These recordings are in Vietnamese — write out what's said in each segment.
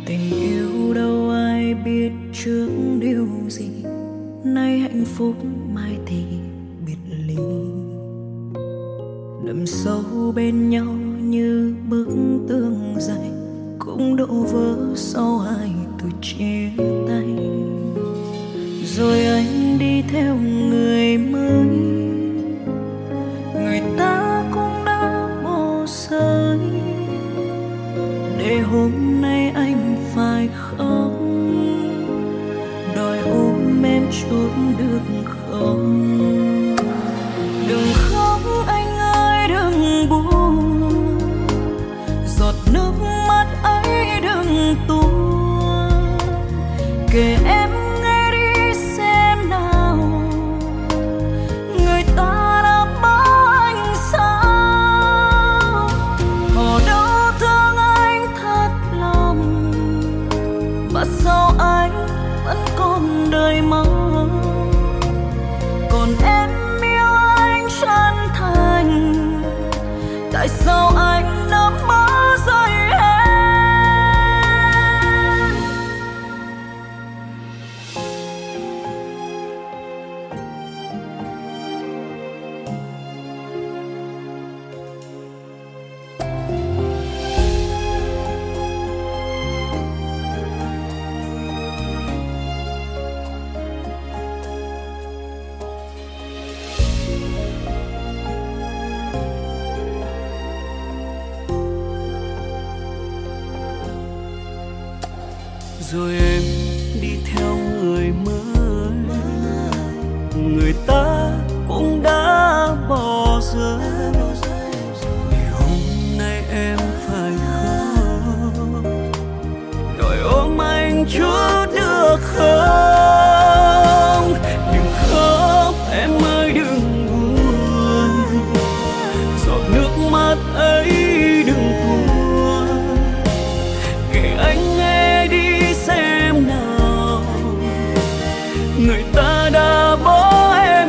Tình yêu đâu ai biết trước điều gì, nay hạnh phúc mai thì biệt ly. Đâm sâu bên nhau như bức tường dày, cũng đổ vỡ sau hai từ chia tay. Rồi anh đi theo người mới, người ta cũng đã bỏ rơi, để hôm nay anh phải khóc, đòi ôm em chút được không? Đừng khóc anh ơi, đừng buồn, giọt nước mắt ấy đừng tuôn. Kể em nghe đi xem nào, người ta đã bỏ anh sao? Họ đâu thương anh thật lòng, mà sao anh vẫn còn đời mong? Còn em yêu anh chân thành, tại sao anh nỡ bỏ rơi em? Rồi em đi theo người mới, người ta cũng đã bỏ rơi, để hôm nay em phải khóc, đòi ôm anh chút được không? Đừng khóc em ơi, đừng buồn, giọt nước mắt ấy đừng tuôn. Kể anh nghe đi xem nào, người ta đã bỏ em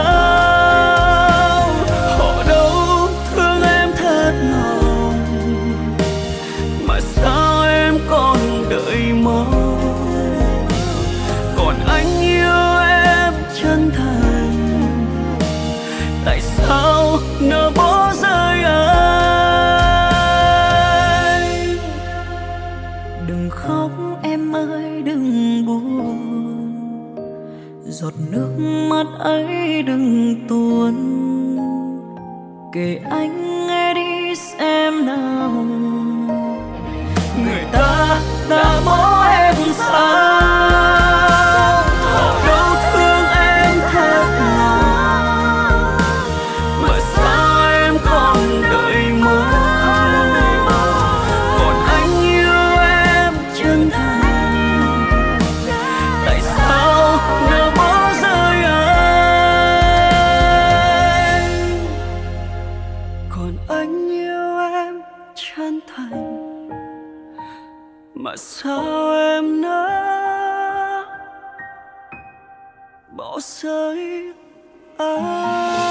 sao? Họ đâu thương em thật lòng, mà sao em còn đợi mong? Còn anh yêu em chân thành, tại sao nỡ bỏ rơi anh? Đừng khóc em ơi, đừng buồn, giọt nước mắt ấy đừng tuôn. Kể anh nghe đi xem nào, người ta đã bỏ em sao? Họ đâu thương em thật lòng, mà sao em còn đợi mong? Còn anh yêu em chân thành, tại sao nỡ bỏ rơi anh? Còn anh yêu em chân thành, mà sao em nỡ bỏ rơi anh?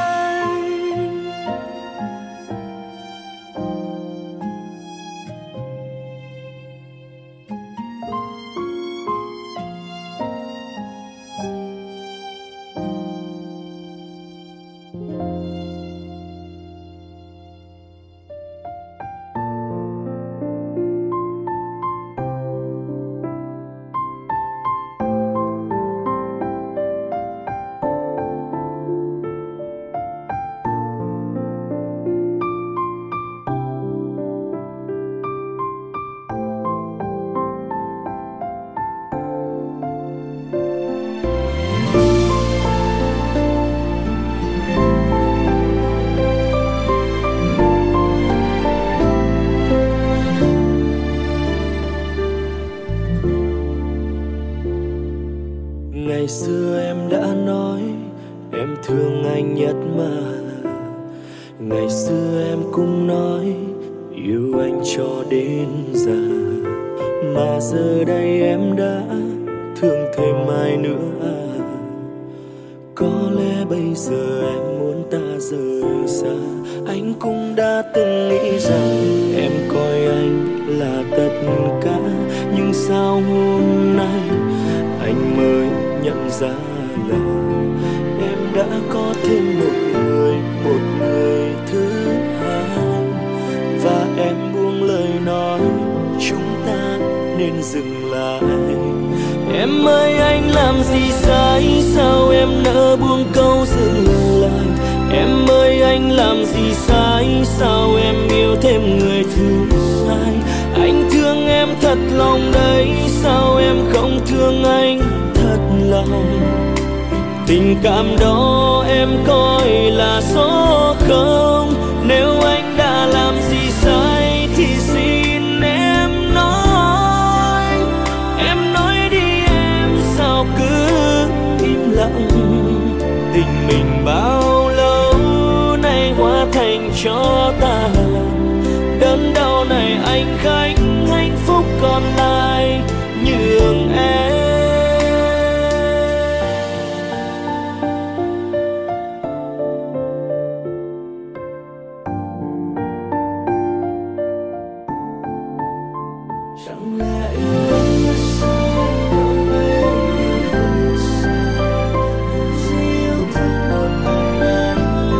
Ngày xưa em đã nói em thương anh nhất mà, ngày xưa em cũng nói yêu anh cho đến già, mà giờ đây em đã thương thêm ai nữa à? Có lẽ bây giờ em muốn ta rời xa, anh cũng đã từng nghĩ rằng em coi anh là tất cả, sao hôm nay anh mới nhận ra là em đã có thêm một người thứ hai. Và em buông lời nói chúng ta nên dừng lại. Em ơi anh làm gì sai, sao em nỡ buông câu dừng lại. Em ơi anh làm gì sai, sao em yêu thêm người thứ hai. Anh thương em thật lòng đấy, sao em không thương anh thật lòng. Tình cảm đó em coi là số không. Nếu anh đã làm gì sai thì xin em nói. Em nói đi em, sao cứ im lặng. Tình mình bao lâu nay hóa thành cho tàn. Đớn đau này anh gánh, hạnh phúc còn lại nhường em. Chẳng lẽ yêu anh sao đâu về như sao, chỉ yêu thương một mình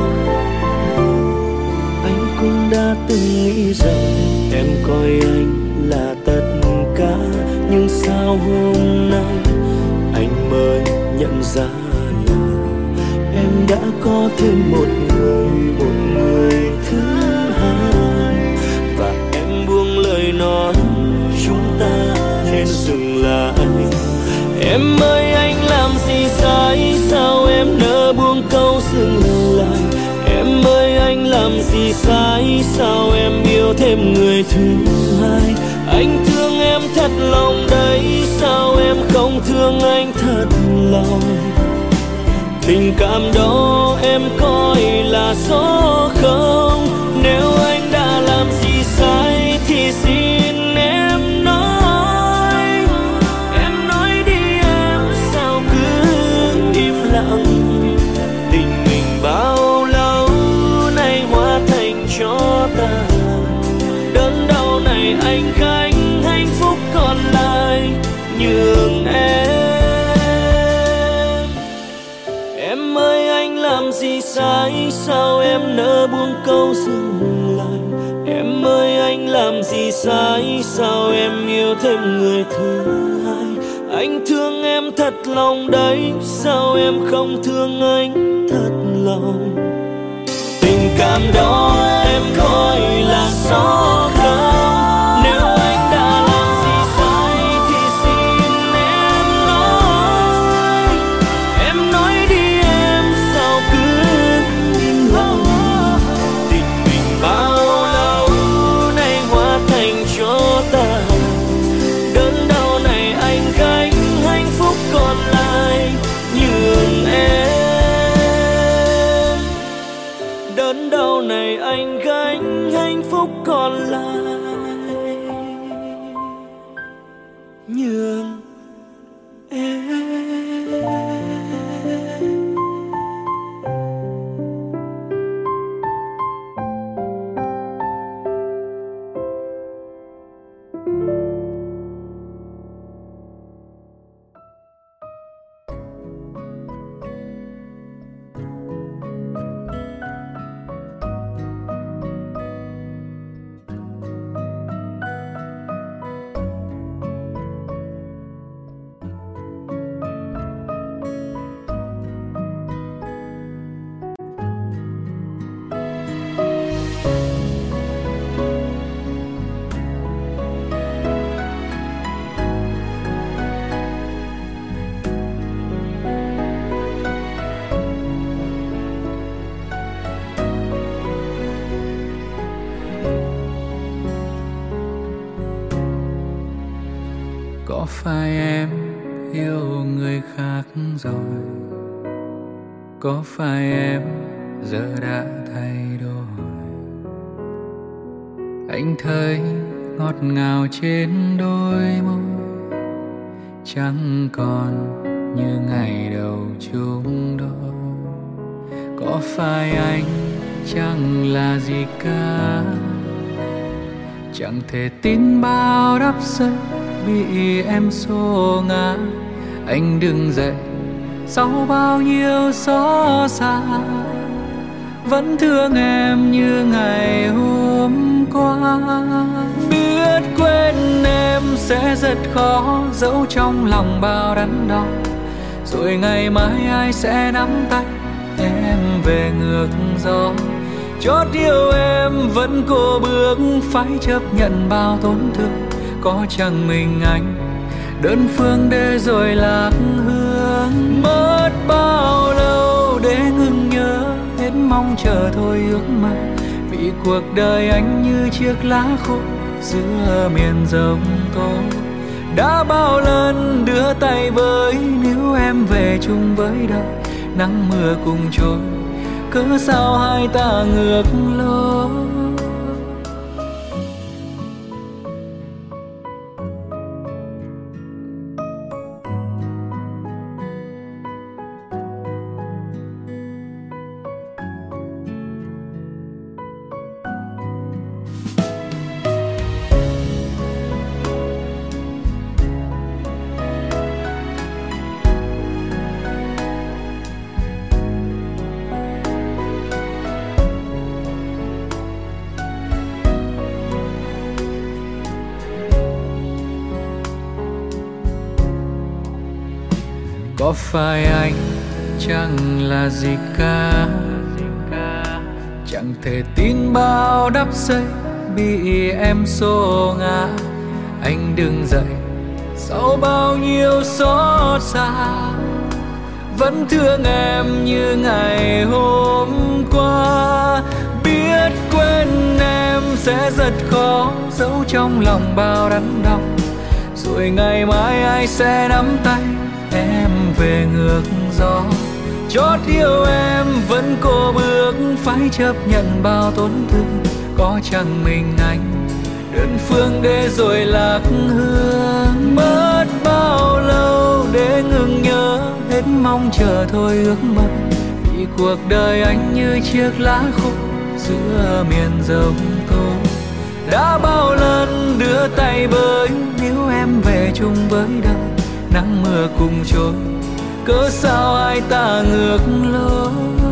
Anh cũng đã từng nghĩ rằng em coi anh là tất cả. Nhưng sao hôm nay anh mới nhận ra là em đã có thêm một người thứ hai. Và em buông lời nói chúng ta nên dừng lại. Em ơi anh làm gì sai, sao em nỡ buông câu dừng lại. Em ơi anh làm gì sai, sao em yêu thêm người thứ hai. Anh thương em thật lòng đấy, sao em không thương anh thật lòng. Tình cảm đó em coi là số không. Nếu anh đã làm gì sai thì xin em nói. Em nói đi em, sao cứ im lặng. Tình mình bao lâu nay hóa thành cho tàn. Đớn đau này anh gánh, hạnh phúc còn lại nhường em. Em ơi anh làm gì sai, sao em nỡ buông câu dừng lại. Em ơi anh làm gì sai, sao em yêu thêm người thứ hai. Anh thương em thật lòng đấy, sao em không thương anh thật lòng. Tình cảm đó em coi là số không. Nếu anh đã làm gì sai thì xin em nói. Em nói đi em, sao cứ im lặng. Tình mình bao lâu nay hóa thành cho tàn. Đớn đau này anh gánh, hạnh phúc còn lại nhường em. Đớn đau này anh gánh, hạnh phúc còn lại nhường em. Có phải em yêu người khác rồi? Có phải em giờ đã thay đổi? Anh thấy ngọt ngào trên đôi môi, chẳng còn như ngày đầu chung đôi. Có phải anh chẳng là gì cả, chẳng thể tin bao đắp giấc bị em xô ngã. Anh đứng dậy sau bao nhiêu xót xa, vẫn thương em như ngày hôm qua. Biết quên em sẽ rất khó, giấu trong lòng bao đắn đo. Rồi ngày mai ai sẽ nắm tay em về ngược gió. Chót yêu em vẫn cố bước, phải chấp nhận bao tổn thương. Có chẳng mình anh đơn phương để rồi lạc hương. Mất bao lâu để ngừng nhớ, hết mong chờ thôi ước mơ. Vì cuộc đời anh như chiếc lá khô giữa miền giông tố. Đã bao lần đưa tay với, nếu em về chung với đời. Nắng mưa cùng trôi, cớ sao hai ta ngược lối. Có phải anh chẳng là gì cả, chẳng thể tin bao đắp xây bị em xô ngã. Anh đứng dậy sau bao nhiêu xót xa, vẫn thương em như ngày hôm qua. Biết quên em sẽ rất khó, giấu trong lòng bao đắn đau. Rồi ngày mai ai sẽ nắm tay em về ngược gió. Chót yêu em vẫn cố bước, phải chấp nhận bao tổn thương. Có chẳng mình anh đơn phương để rồi lạc hương. Mất bao lâu để ngừng nhớ, hết mong chờ thôi ước mơ. Vì cuộc đời anh như chiếc lá khô giữa miền giông tố. Đã bao lần đưa tay với, nếu em về chung với đời. Nắng mưa cùng trôi, cớ sao hai ta ngược lối.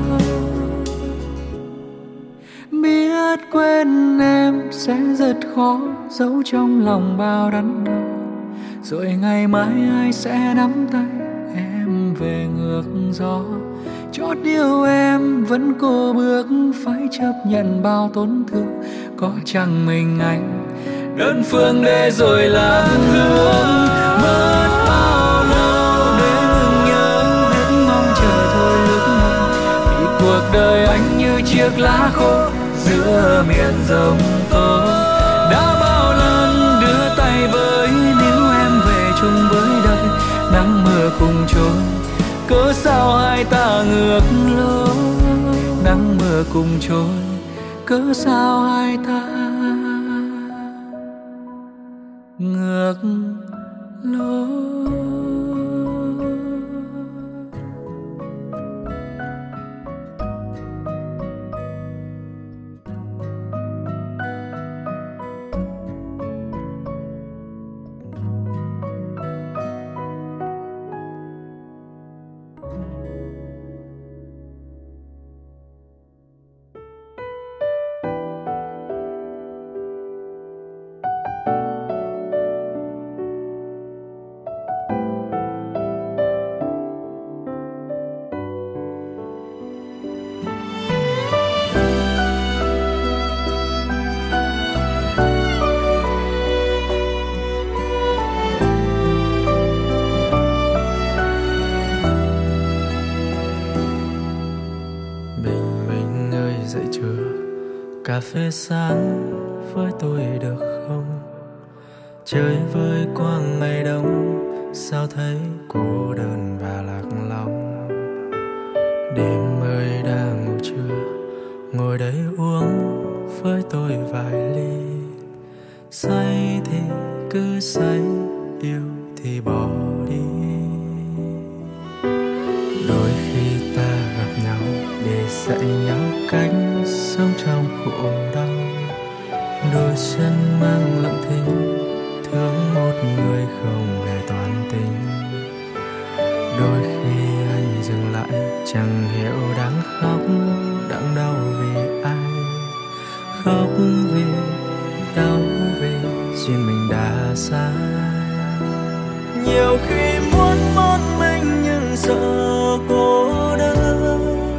Biết quên em sẽ rất khó, giấu trong lòng bao đắn đau. Rồi ngày mai ai sẽ nắm tay em về ngược gió. Chót yêu em vẫn cố bước, phải chấp nhận bao tổn thương. Có chẳng mình anh đơn phương để rồi lạc hương. Mất bao lâu để ngừng nhớ, hết mong chờ thôi ước mơ. Vì cuộc đời anh như chiếc lá khô giữa miền giông tố. Đã bao lần đưa tay với, nếu em về chung với đời. Nắng mưa cùng trôi, cớ sao hai ta ngược lối. Nắng mưa cùng trôi, cớ sao hai ta ngược lối. Cà phê sáng với tôi được không? Chơi với quang ngày đông, sao thấy cô đơn và lạc lòng. Đêm ơi đang ngủ trưa, ngồi đây uống với tôi vài ly. Say thì cứ say, yêu thì bỏ đi. Đôi khi ta gặp nhau để dạy nhau cách sống trong khổ đau. Đôi chân mang lặng thinh thương một người không hề toan tính. Đôi khi anh dừng lại chẳng hiểu đang khóc, đang đau vì ai. Khóc vì đau vì duyên mình đã xa. Nhiều khi muốn một mình nhưng sợ cô đơn,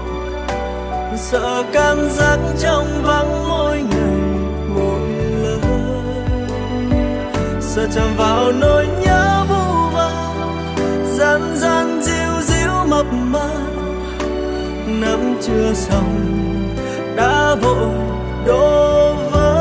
sợ cảm giác trong vắng mỗi ngày một lần, sợ chạm vào nỗi nhớ vu vơ, gian gian díu díu mập mờ, nắm chưa xong đã vội đổ vỡ.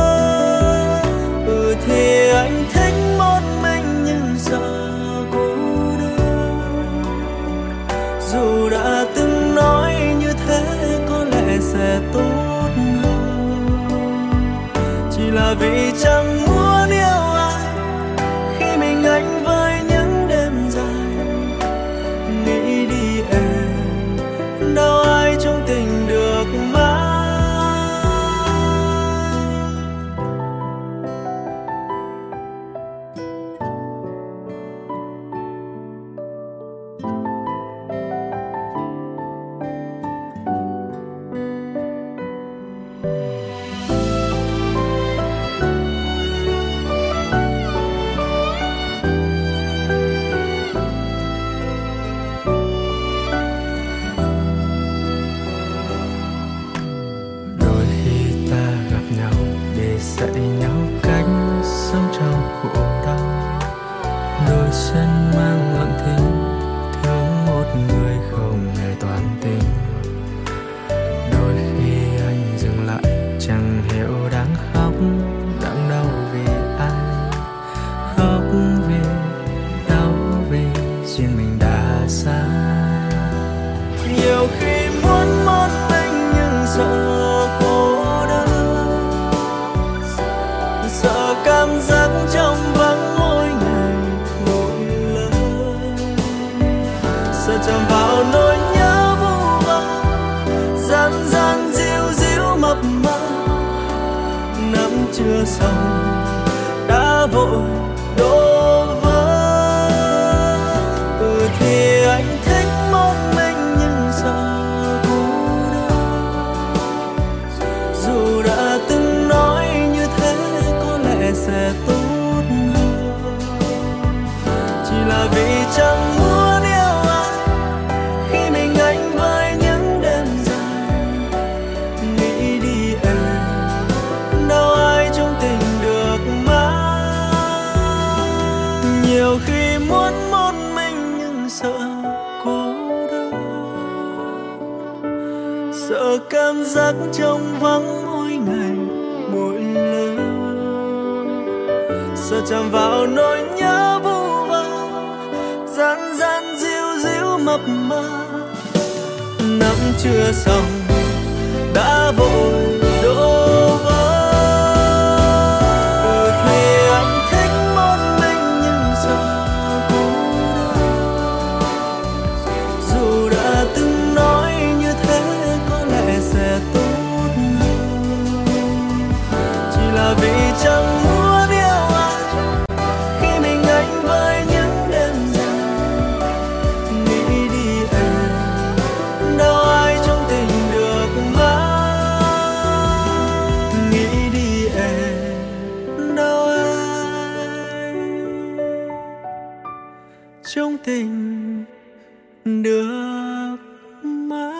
Thì anh thích một mình nhưng sợ cô đơn, dù đã từng nói như thế có lẽ sẽ tốt hơn. Chỉ là vì chẳng muốn yêu ai khi mình anh với những đêm dài. Nghĩ đi em, đâu ai trong tình được mãi. Dạy nhau cách sống trong khổ đau, đôi chân mang lặng thinh thương một người không hề toan tính. Đôi khi anh dừng lại chẳng hiểu đang khóc, đang đau vì ai. Khóc vì đau vì duyên mình đã xa. Nhiều khi muốn một mình nhưng sợ cảm giác trong vắng mỗi ngày một lần, sợ chạm vào nỗi nhớ vu vơ, gian gian díu díu mập mờ, nắm chưa xong đã vội đổ vỡ. Thì anh thích một mình nhưng sợ cô đơn, dù đã từng nói như thế sẽ tốt hơn. Chỉ là vì chẳng muốn yêu ai khi mình anh với những đêm dài. Nghĩ đi em, đâu ai trong tình được mãi. Nhiều khi muốn một mình nhưng sợ cô đơn, sợ cảm giác trong vắng mỗi ngày mỗi lần, sợ chạm vào nỗi nhớ vu vơ, gian gian díu díu mập mờ, nắm chưa xong đã vội đổ vỡ. Thì anh thích một mình nhưng sợ cô đơn, dù đã từng nói như thế có lẽ sẽ tốt hơn. Chỉ là vì chẳng muốn trong tình được mãi.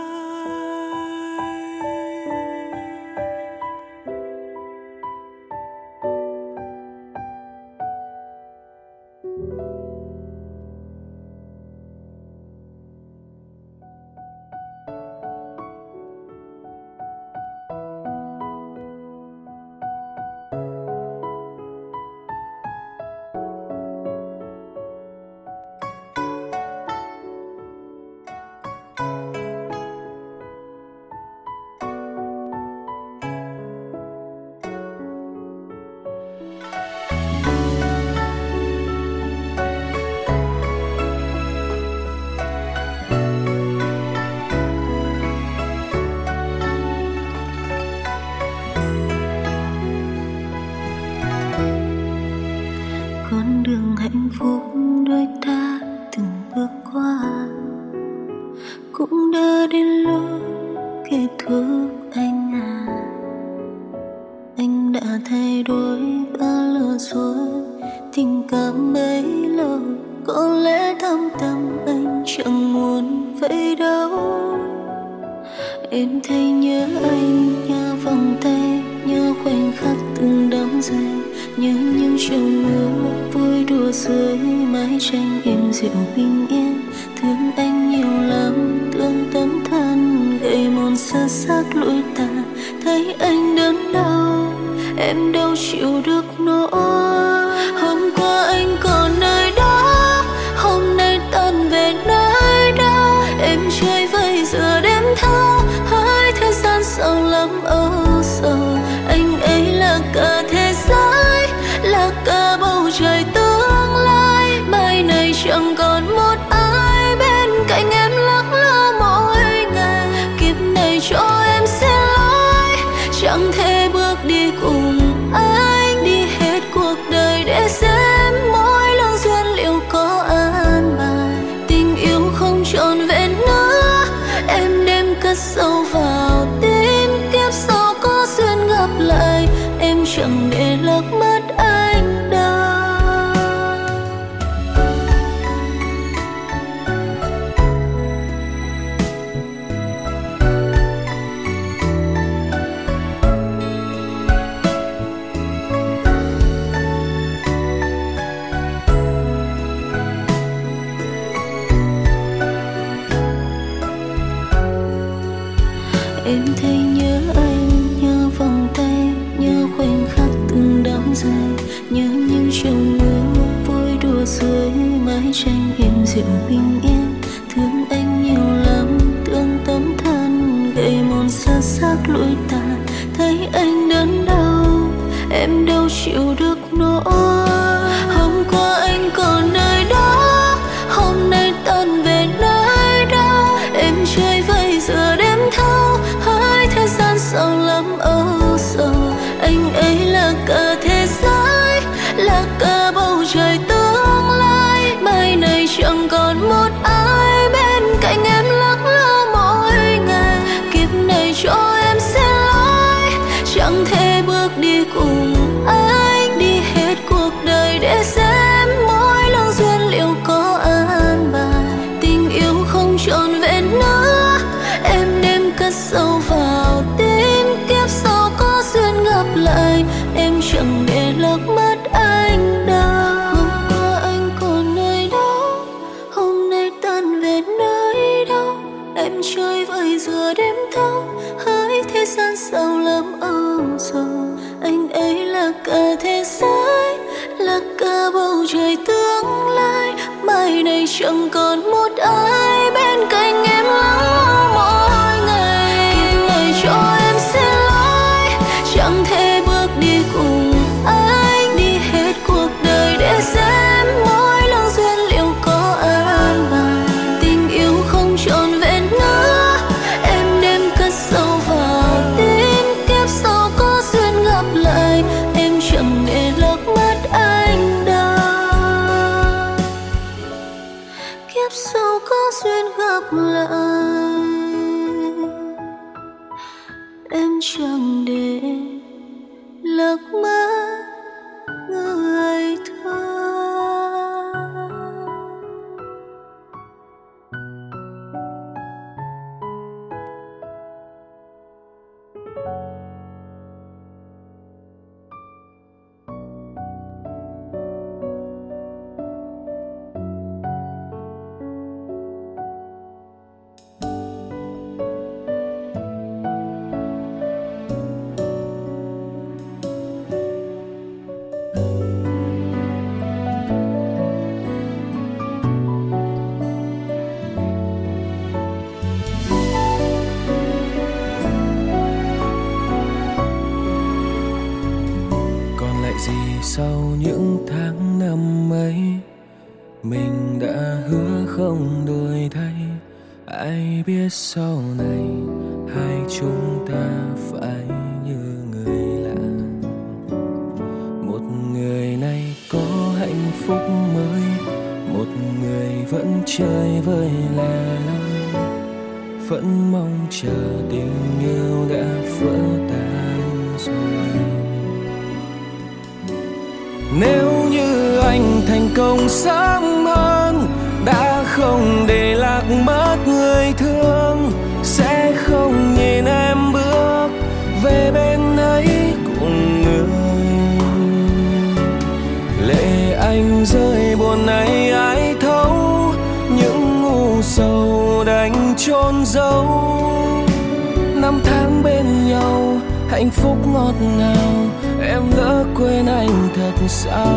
con đường hạnh phúc đôi ta từng bước qua, cũng đã đến lúc kết thúc anh à. Anh đã thay đổi và lừa dối tình cảm bấy lâu, có lẽ thâm tâm anh chẳng muốn vậy đâu. Em thấy nhớ anh, nhớ vòng tay, nhớ khoảnh khắc từng đắm say, nhớ những chiều mưa vui đùa dưới mái tranh êm dịu bình yên. Thương anh nhiều lắm, thương tấm thân gầy mòn sơ xác lụi tàn. Thấy anh đớn đau, em đâu chịu được nỗi. Hôm qua anh còn nơi đó, hôm nay tan về nơi đâu. Em chơi vơi giữa đêm thâu, hỡi thời gian sâu lắm âu sầu. Anh ấy là cả thế giới, là cả bầu trời tương lai. Mai này chẳng còn một ai bên cạnh em lắc lư mỗi ngày. Kiếp này cho em xin lỗi, chẳng thể bước đi cùng anh, đi hết cuộc đời để xem mỗi lương duyên liệu có an bài. Tình yêu không trọn vẹn nữa, em đem cất sâu vào tim. Kiếp sau có duyên gặp lại, em chẳng để lỡ mất anh đâu. Em thấy nhớ anh, nhớ vòng tay, nhớ khoảnh khắc từng đắm say, nhớ những chiều mưa vui đùa dưới mái tranh êm dịu bình yên. Thương anh nhiều lắm, thương tấm thân gầy mòn sơ xác lụi tàn. Thấy anh đớn đau, em đâu chịu được nỗi. Hôm qua anh còn nơi đó, hôm nay tan về nơi đâu. Em chơi vơi giữa đêm thâu, hỡi thời gian sâu lắm âu sầu. Anh ấy là cả thế giới, là cả bầu trời tương lai. Mai này chẳng còn một ai bên cạnh em lắc lư mỗi ngày. Kiếp này cho em xin lỗi, chẳng thể bước đi cùng anh, đi hết cuộc đời để xem mỗi lương duyên liệu có an bài. Tình yêu không trọn vẹn nữa, em đem cất sâu vào tim. Kiếp sau có duyên gặp lại, em chẳng để lỡ mất anh đâu. Hôm qua anh còn nơi đó, hôm nay tan về nơi đâu. Em chơi vơi giữa đêm thâu, hỡi thế gian sâu lắm âu sầu. Anh ấy là cả thế giới, là cả bầu trời tương lai. Mai này chẳng còn một ai bên cạnh em lắng lo mỗi ngày. Kiếp này cho em xin lỗi, chẳng thể bước đi cùng anh, đi hết cuộc đời để xem mỗi lương duyên liệu có an bài. Tình yêu không trọn vẹn nữa, em đem cất sâu vào tim. Kiếp sau có duyên gặp lại, em chẳng để lỡ mất anh đâu. Kiếp sau có duyên gặp lại, em chẳng để lỡ mất người thương. Sau những tháng năm ấy, mình đã hứa không đổi thay. Ai biết sau này hai chúng ta phải như người lạ. Một người này có hạnh phúc mới. Một người vẫn chơi vơi lẻ loi, vẫn mong chờ tình yêu đã vỡ tan rồi. Nếu như anh thành công sớm hơn, đã không để lạc mất người thương, sẽ không nhìn em bước về bên ấy cùng người. Lệ anh rơi buồn này ai thấu, những ngu sầu đành chôn giấu. Năm tháng bên nhau hạnh phúc ngọt ngào, em lỡ quên anh thật sao?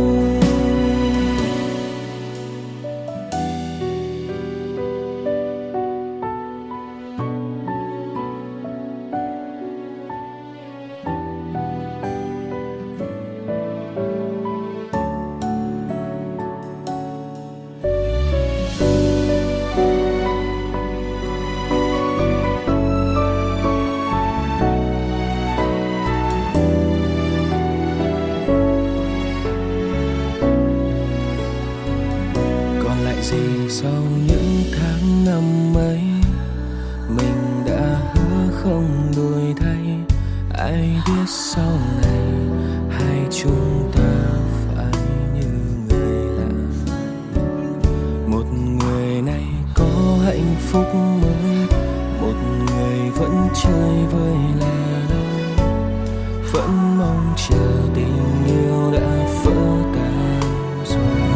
Sau những tháng năm ấy, mình đã hứa không đổi thay. Ai biết sau này hai chúng ta phải như người lạ. Một người này có hạnh phúc mới, một người vẫn chơi vơi lẻ loi, vẫn mong chờ tình yêu đã vỡ tan rồi.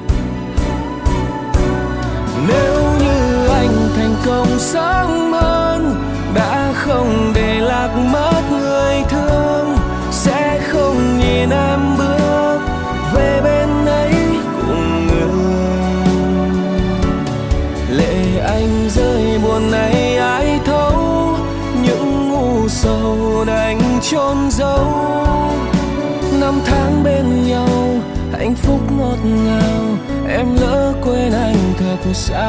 Nếu như anh thành công sớm hơn, đã không để lạc mất người thương, sẽ không nhìn em bước về bên ấy cùng người. Lệ anh rơi buồn này ai thấu, những ngu sầu đành chôn giấu. Năm tháng bên nhau hạnh phúc ngọt ngào, em lỡ quên anh thật sao?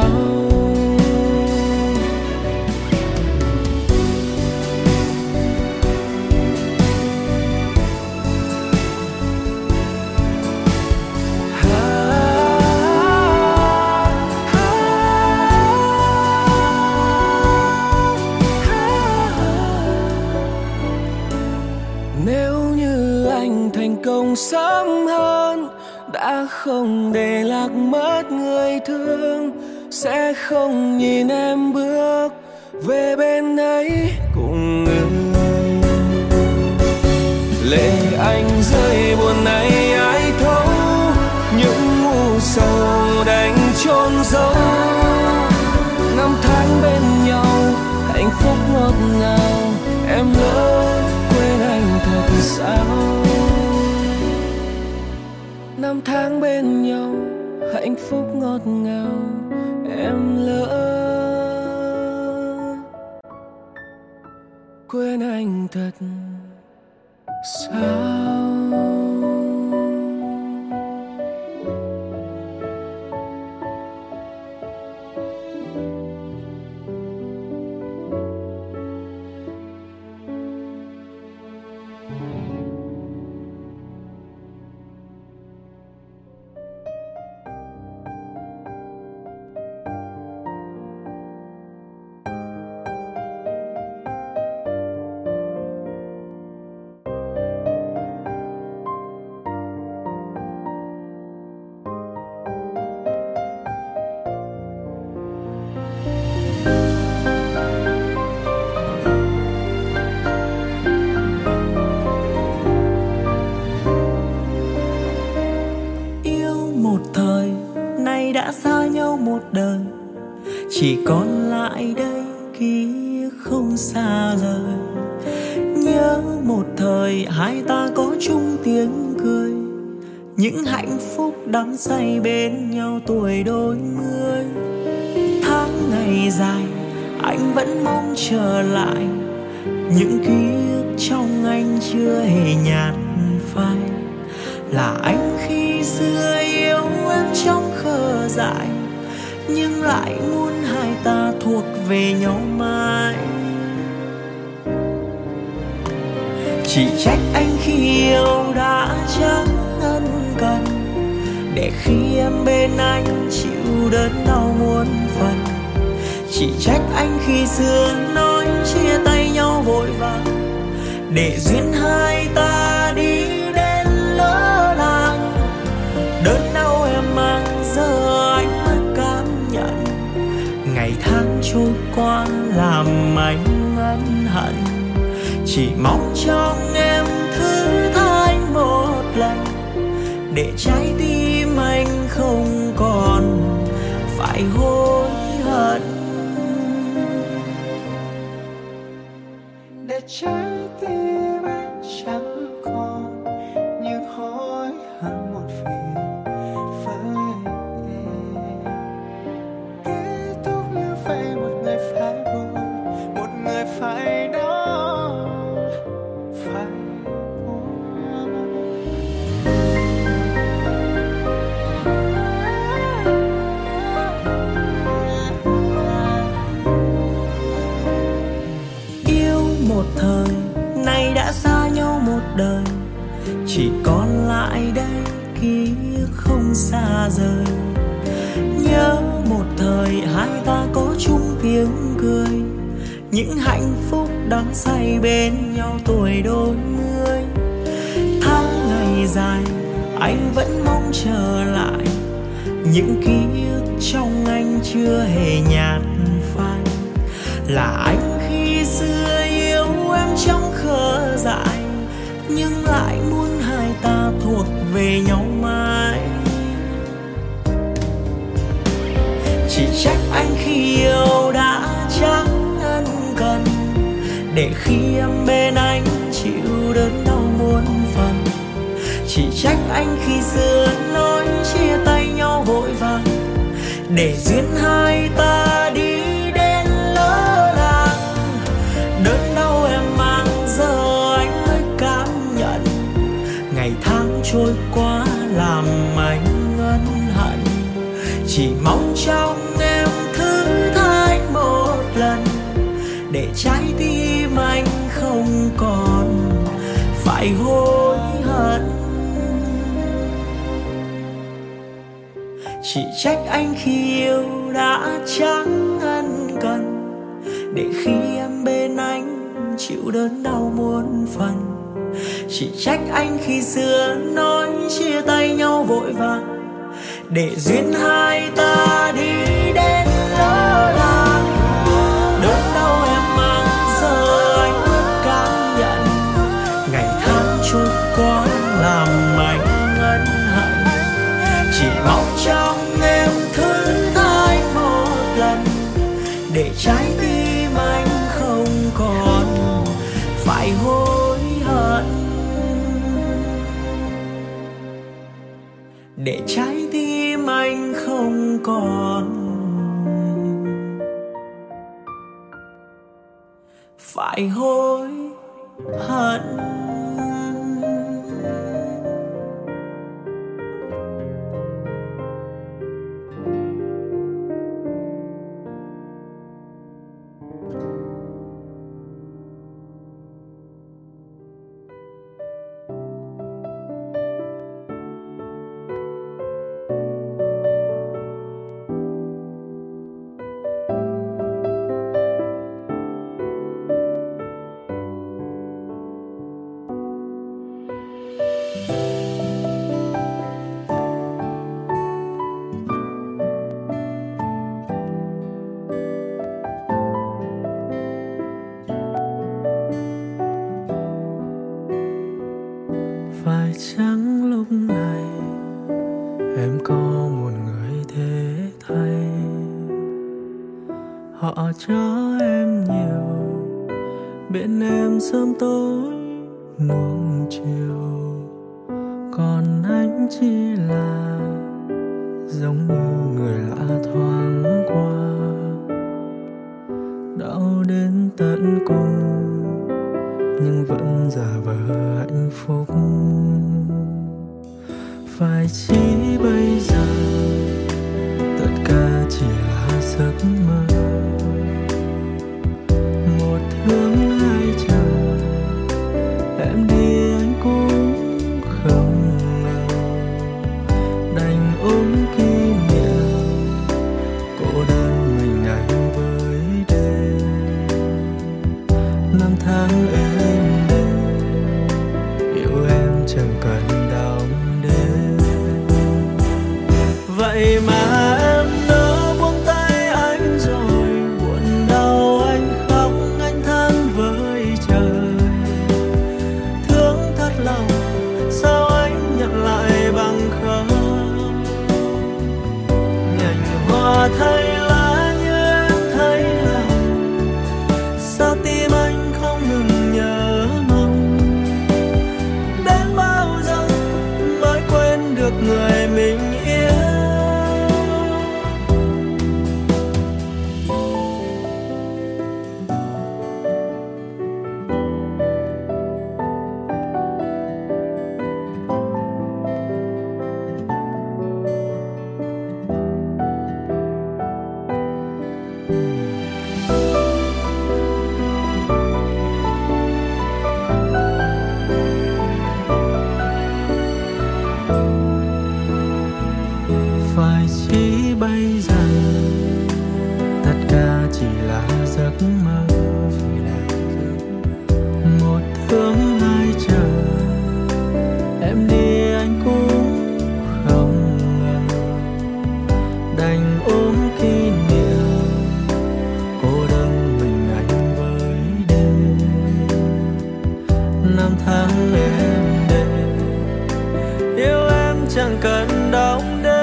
Nếu như anh thành công sớm hơn, đã không để lạc mất người thương, sẽ không nhìn em bước về bên ấy cùng người. Lệ anh rơi buồn này ai thấu, những ngu sầu đành chôn giấu. Năm tháng bên nhau hạnh phúc ngọt ngào, em lỡ quên anh thật sao? Năm tháng bên nhau hạnh phúc ngọt ngào, em lỡ quên anh thật sao? Đã xa nhau một đời, chỉ còn lại đây ký không xa rời. Nhớ một thời hai ta có chung tiếng cười, những hạnh phúc đắm say bên nhau tuổi đôi mươi. Tháng ngày dài anh vẫn mong trở lại, những ký ức trong anh chưa hề nhạt phai. Là anh khi xưa yêu em trong khờ dại, nhưng lại muốn hai ta thuộc về nhau mãi. Chỉ trách anh khi yêu đã chẳng ân cần, để khi em bên anh chịu đớn đau muôn phần. Chỉ trách anh khi xưa nói chia tay nhau vội vàng, để duyên hai ta đi đến lỡ làng. Đớn đau em mang giờ anh mới cảm nhận, ngày tháng trôi qua làm anh ân hận. Chỉ mong trong em thứ tha anh một lần, để trái tim anh không còn phải hối hận. Để trái tim anh chẳng còn những hối hận một vì phải kết thúc như vậy. Một người phải buồn, một người phải đau, phải buồn. Yêu một thời, nay đã xa nhau một đời, chỉ còn lại đây ký ức không xa rời. Nhớ một thời hai ta có chung tiếng cười, những hạnh phúc đắm say bên nhau tuổi đôi mươi. Tháng ngày dài anh vẫn mong trở lại, những ký ức trong anh chưa hề nhạt phai. Là anh khi xưa yêu em trong khờ dại, nhưng lại muốn hai ta thuộc về nhau mãi. Chỉ trách anh khi yêu đã chẳng ân cần, để khi em bên anh chịu đớn đau muôn phần. Chỉ trách anh khi xưa nói chia tay nhau vội vàng, để duyên hai ta đi đến lỡ làng. Đớn đau em mang giờ anh mới cảm nhận, ngày tháng trôi qua làm anh ân hận. Chỉ mong trong em thứ tha anh một lần, để trái tim anh không còn phải hối hận. Chỉ trách anh khi yêu đã chẳng ân cần, để khi em bên anh chịu đớn đau muôn phần. Chỉ trách anh khi xưa nói chia tay nhau vội vàng, để duyên hai ta đi đến lỡ làng. Đớn đau em mang giờ anh mới cảm nhận, ngày tháng trôi qua làm anh ân hận. Chỉ mong trong em thứ tha anh một lần, để trái tim anh không còn phải hối hận. Để trái tim anh không còn phải hối hận. Phải chăng lúc này em có một người thế thay, họ cho em nhiều, bên em sớm tối nuông chiều, còn anh chỉ là giống như người lạ thoáng qua, đau đến tận cùng nhưng vẫn giả vờ hạnh phúc. Phải chỉ bây giờ tất cả chỉ là giấc mơ, một thương hai chờ, em đi anh cũng không ngờ, đành Vậy mà em nỡ buông tay anh rồi, buồn đau anh khóc anh than với trời. Thương thật lòng sao anh nhận lại bằng không. Nhành hoa thay lá như em thấy lòng, sao tim anh không ngừng nhớ mong. Đến bao giờ mới quên được người mình yêu. Phải chỉ bây giờ tất cả chỉ là giấc mơ, một thương hai chờ. Em đi anh cũng không ngờ, đành ôm kỷ niệm cô đơn mình anh với đêm. Năm tháng em đêm Yêu em chẳng cần đong đến.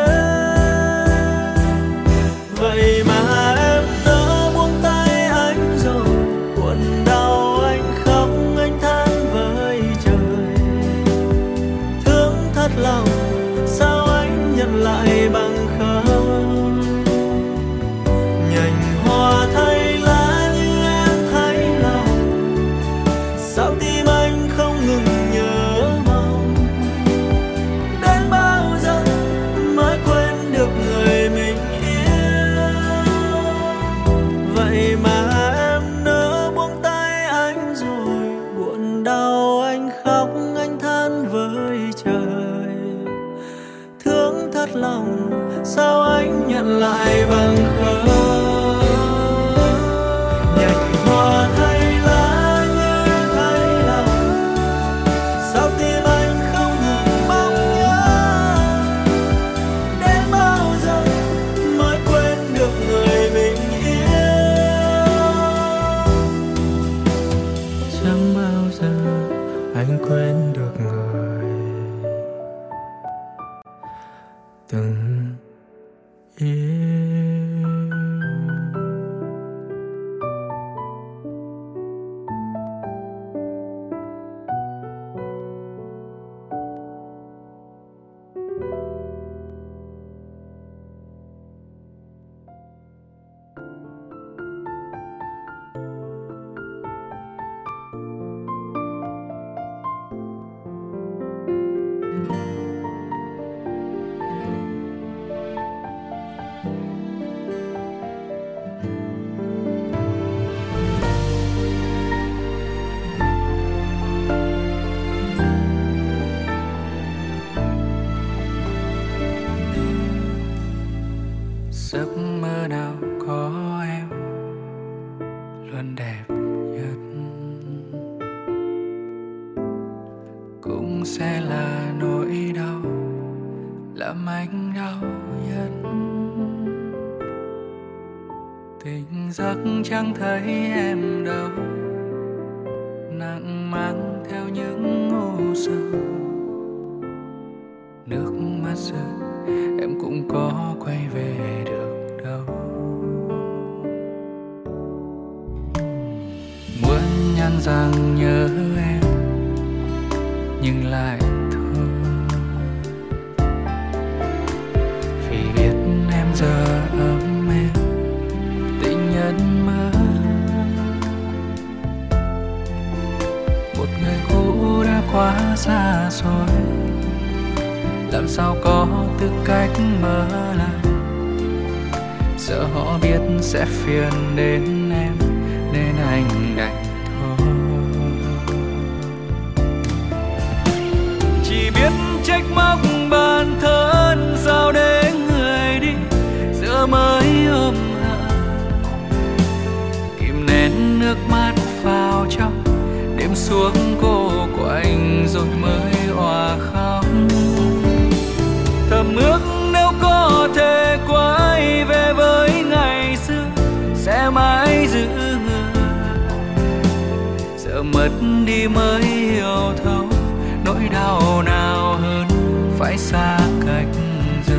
Vậy mà em nỡ buông tay anh rồi, buồn đau anh khóc anh than với trời. Thương thật lòng sao anh nhận lại bằng không. Nhành hoa thay lá như em thấy lòng, sao tim anh không ngừng nhớ mong. Đến bao giờ mới quên được người mình yêu. Vậy mà em nỡ buông tay anh rồi, buồn đau anh khóc anh than với trời. Thương thật lòng sao anh nhận lại bằng không. Nhành hoa thay lá như thấy lòng, sao tim anh không ngừng mong nhớ. Đến bao giờ mới quên được người mình yêu. chẳng bao giờ anh quên được người từng yêu. Giấc mơ nào có em luôn đẹp nhất, cũng sẽ là nỗi đau làm anh đau nhất. Tỉnh giấc chẳng thấy em đâu, nặng mang theo những u sầu. Nước mắt rơi em cũng có quay về được đâu. Muốn nhắn rằng nhớ em nhưng lại thôi, vì biết em giờ ấm em tình nhân mơ. Một người cũ đã quá xa xôi, làm sao có tư cách mở lại. Sợ họ biết sẽ phiền đến em nên anh đành thôi. Chỉ biết trách móc bản thân sao để người đi giờ mới ôm hận. Kìm nén nước mắt vào trong đêm xuống cô quạnh rồi mới òa khóc. Thầm ước nếu có thể mất đi mới hiểu thấu nỗi đau nào hơn phải xa cách giờ.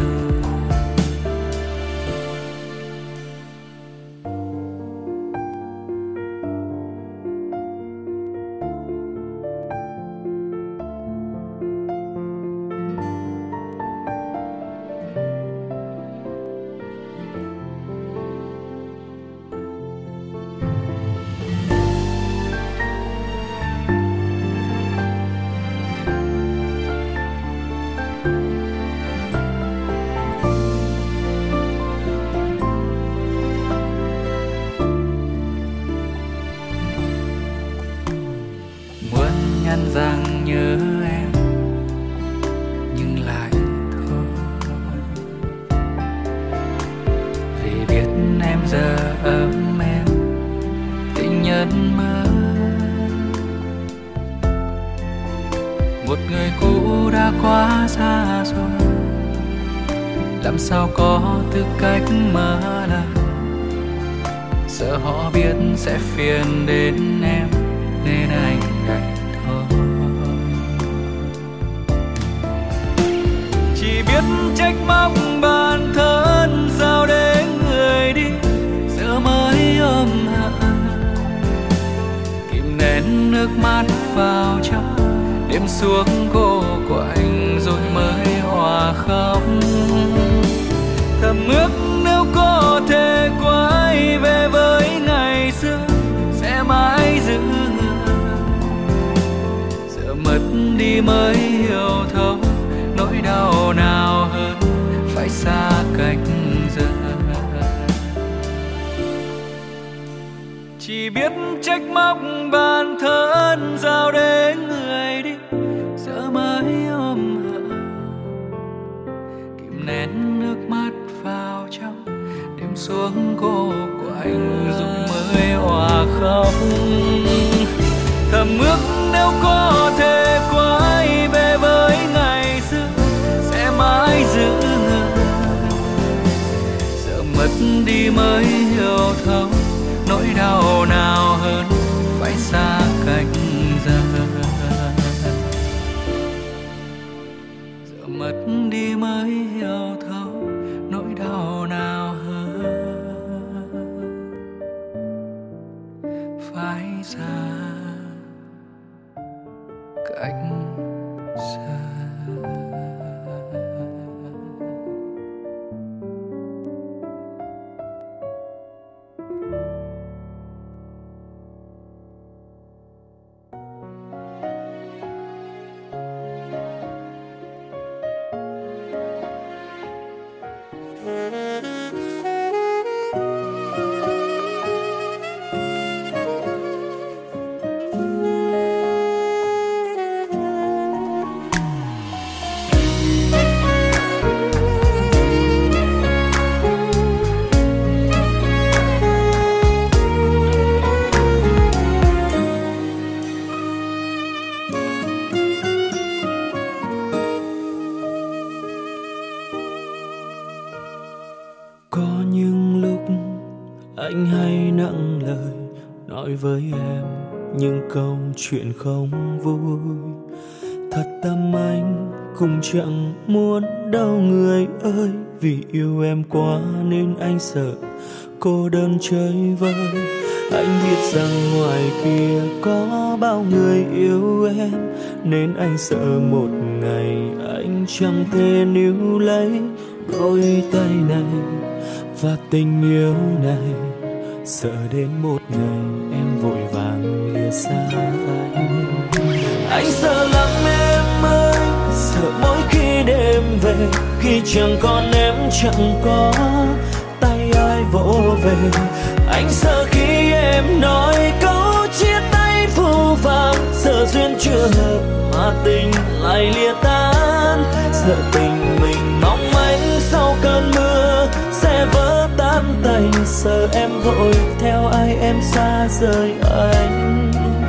Rằng nhớ em nhưng lại thôi, vì biết em giờ ấm em tình nhân mơ. Một người cũ đã quá xa rồi, làm sao có tư cách mở lời, sợ họ biết sẽ phiền đến em nên anh đành chỉ biết trách móc bản thân sao để người đi giờ mới ôm hận, kìm nén nước mắt vào trong đêm xuống cô quạnh rồi mới hòa khóc. Thầm ước nếu có thể quay về với ngày xưa sẽ mãi giữ, giờ mất đi mới hiểu thấu nỗi đau nào hơn phải xa cách giờ. Chỉ biết trách móc bản thân sao để người đi giờ mới ôm hận, kìm nén nước mắt vào trong đêm xuống cô quạnh rồi mới hòa khóc. Thầm ước nếu có thể quay về với ngày xưa sẽ mãi giữ, giờ mất đi mới hiểu thấu nỗi đau nào hơn phải xa cách giờ. Giờ mất đi mới hiểu thấu nỗi đau nào hơn phải xa cách xa. Anh hay nặng lời nói với em những câu chuyện không vui. Thật tâm anh cũng chẳng muốn đâu người ơi, vì yêu em quá nên anh sợ cô đơn chơi vơi. Anh biết rằng ngoài kia có bao người yêu em, nên anh sợ một ngày anh chẳng thể níu lấy đôi tay này và tình yêu này. Sợ đến một ngày em vội vàng lìa xa anh. Anh sợ lắm em ơi, sợ mỗi khi đêm về, khi chẳng còn em chẳng có tay ai vỗ về. Anh sợ khi em nói câu chia tay phũ phàng, sợ duyên chưa hợp mà tình lại lìa tan. Sợ tình mình mong manh sau cơn mưa sẽ vỡ tan tành. Sợ em vội theo ai em xa rời anh.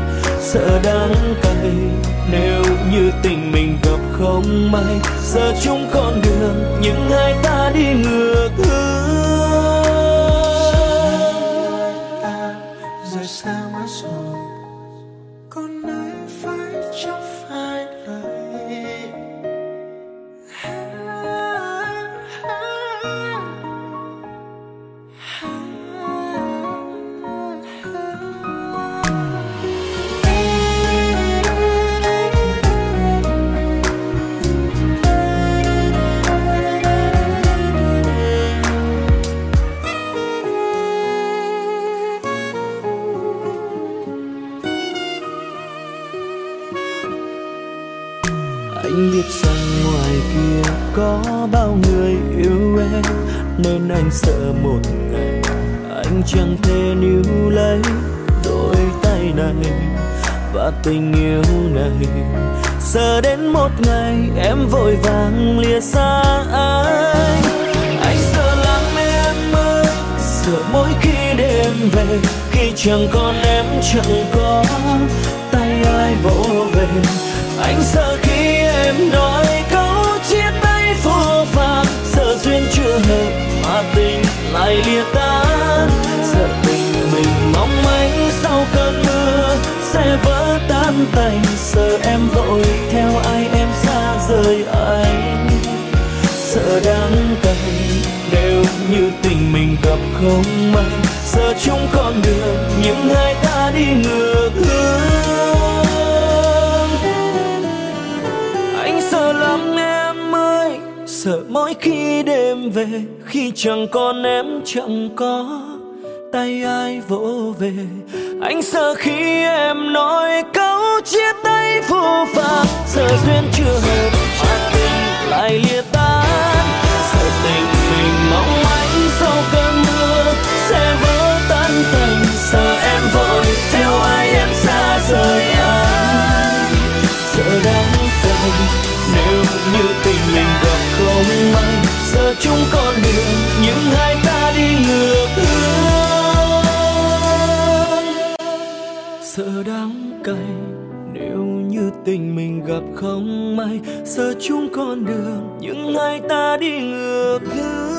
Sợ đắng cay nếu như tình mình gặp không may, giờ chung con đường nhưng hai ta đi ngược hướng. Rời xa mất rồi, con em, nên anh sợ một ngày anh chẳng thể níu lấy đôi tay này và tình yêu này. Sợ đến một ngày em vội vàng lìa xa anh. Anh sợ lắm em ơi, sợ mỗi khi đêm về, khi chẳng còn em chẳng có tay ai vỗ về. Anh sợ khi em nói câu chia tay phũ phàng, sợ duyên chưa hợp mà tình lại lìa tan. Sợ tình mình mong manh sau cơn mưa sẽ vỡ tan tành. Sợ em vội theo ai em xa rời anh. Sợ đắng cay nếu như tình mình gặp không may. Sợ chung con đường nhưng hai ta đi ngược hướng. Anh sợ lắm em ơi, sợ mỗi khi đêm về, khi chẳng còn em chẳng có tay ai vỗ về. Anh sợ khi em nói câu chia tay phũ phàng, sợ duyên chưa hợp mà tình lại lìa tan. Sợ tình mình mong manh sau cơn mưa sẽ vỡ tan tành. Sợ em vội theo ai em xa rời anh. Sợ đắng cay nếu như tình mình gặp không may. Sợ chung con đường nhưng hai ta đi ngược hướng. Sợ đắng cay nếu như tình mình gặp không may. Sợ chung con đường nhưng hai ta đi ngược hướng.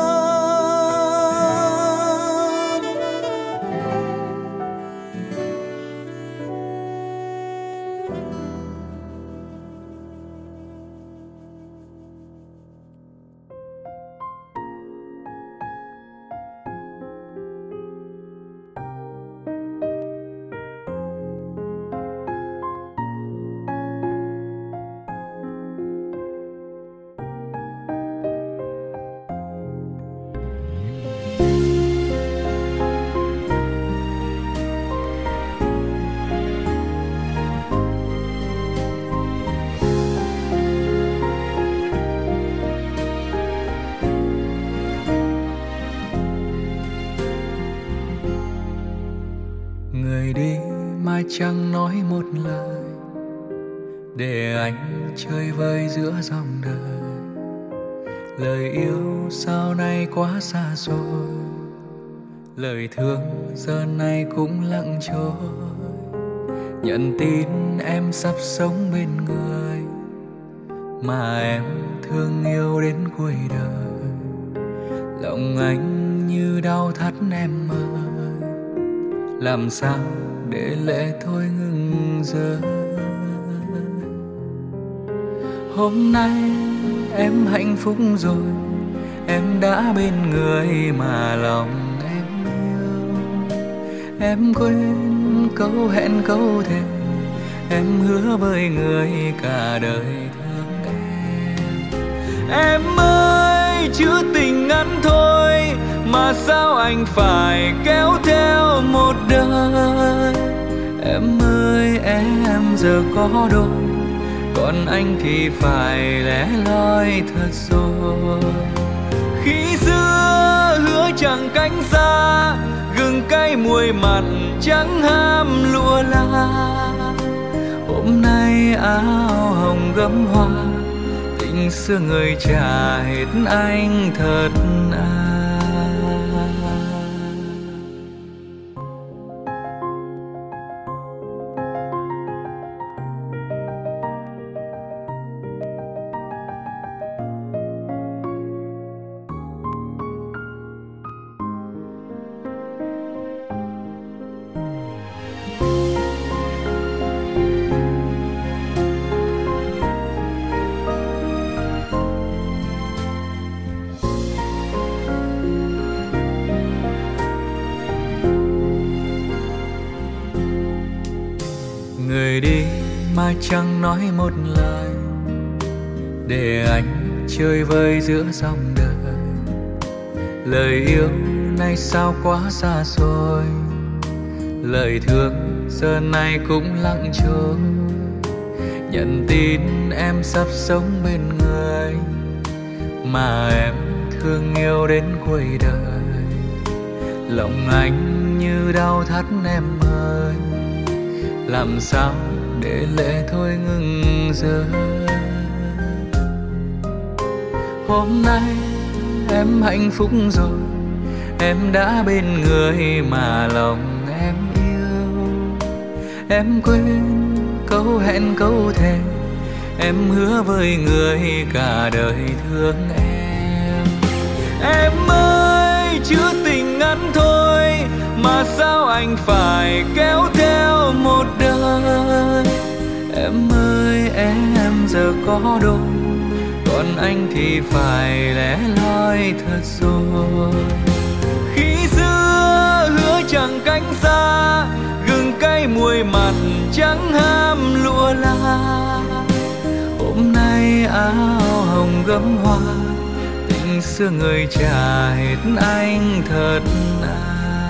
Người đi mai chẳng nói một lời, để anh chơi vơi giữa dòng đời. Lời yêu sau này quá xa xôi, lời thương giờ này cũng lặng trôi. Nhận tin em sắp sống bên người mà em thương yêu đến cuối đời. Lòng anh như đau thắt em ơi, làm sao để lệ thôi ngừng rơi. Hôm nay em hạnh phúc rồi, em đã bên người mà lòng em yêu. Em quên câu hẹn câu thề, em hứa với người cả đời thương em. Em ơi chữ tình ngắn thôi mà sao anh phải kéo theo một đời. Em ơi em giờ có đôi, còn anh thì phải lẻ loi thật rồi. Khi xưa hứa chẳng cánh xa, gừng cay muối mặn chẳng ham lụa la. Hôm nay áo hồng gấm hoa, tình xưa người trả hết anh thật à. Người đi mai chẳng nói một lời, để anh chơi vơi giữa dòng đời. Lời yêu nay sao quá xa xôi, lời thương giờ này cũng lặng trôi. Nhận tin em sắp sống bên người mà em thương yêu đến cuối đời. Lòng anh như đau thắt em ơi, làm sao để lệ thôi ngừng rơi. Hôm nay em hạnh phúc rồi, em đã bên người mà lòng em yêu. Em quên câu hẹn câu thề, em hứa với người cả đời thương em. Em ơi, chữ tình ngắn thôi mà sao anh phải kéo theo một đời. Em ơi, em giờ có đôi, còn anh thì phải lẻ loi thật rồi. Khi xưa hứa chẳng cánh xa, gừng cay muối mặn chẳng ham lụa la. Hôm nay áo hồng gấm hoa, tình xưa người trả hết anh thật à.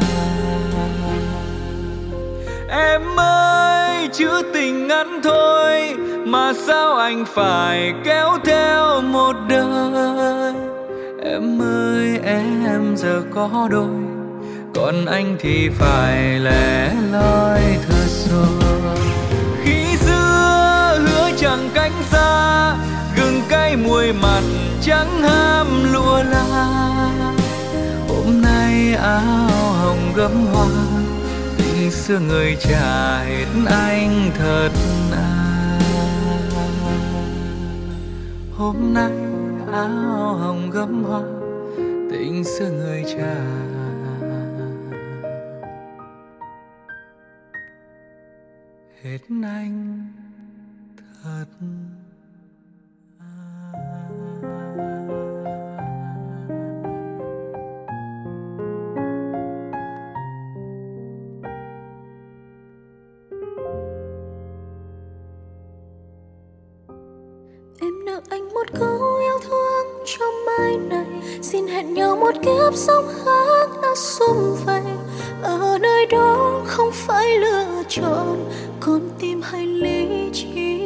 Em ơi, chữ tình ngắn thôi mà sao anh phải kéo theo một đời. Em ơi, em giờ có đôi, còn anh thì phải lẻ loi thật rồi. Khi xưa hứa chẳng cánh xa, gừng cay muối mặn chẳng ham lụa la. Hôm nay áo hồng gấm hoa, tình xưa người trả hết anh thật à. Hôm nay áo hồng gấm hoa, tình xưa người trả hết anh thật à. Em nợ anh một câu yêu thương trong mai này, xin hẹn nhau một kiếp sống khác đã sum vầy. Ở nơi đó không phải lựa chọn con tim hay lý trí.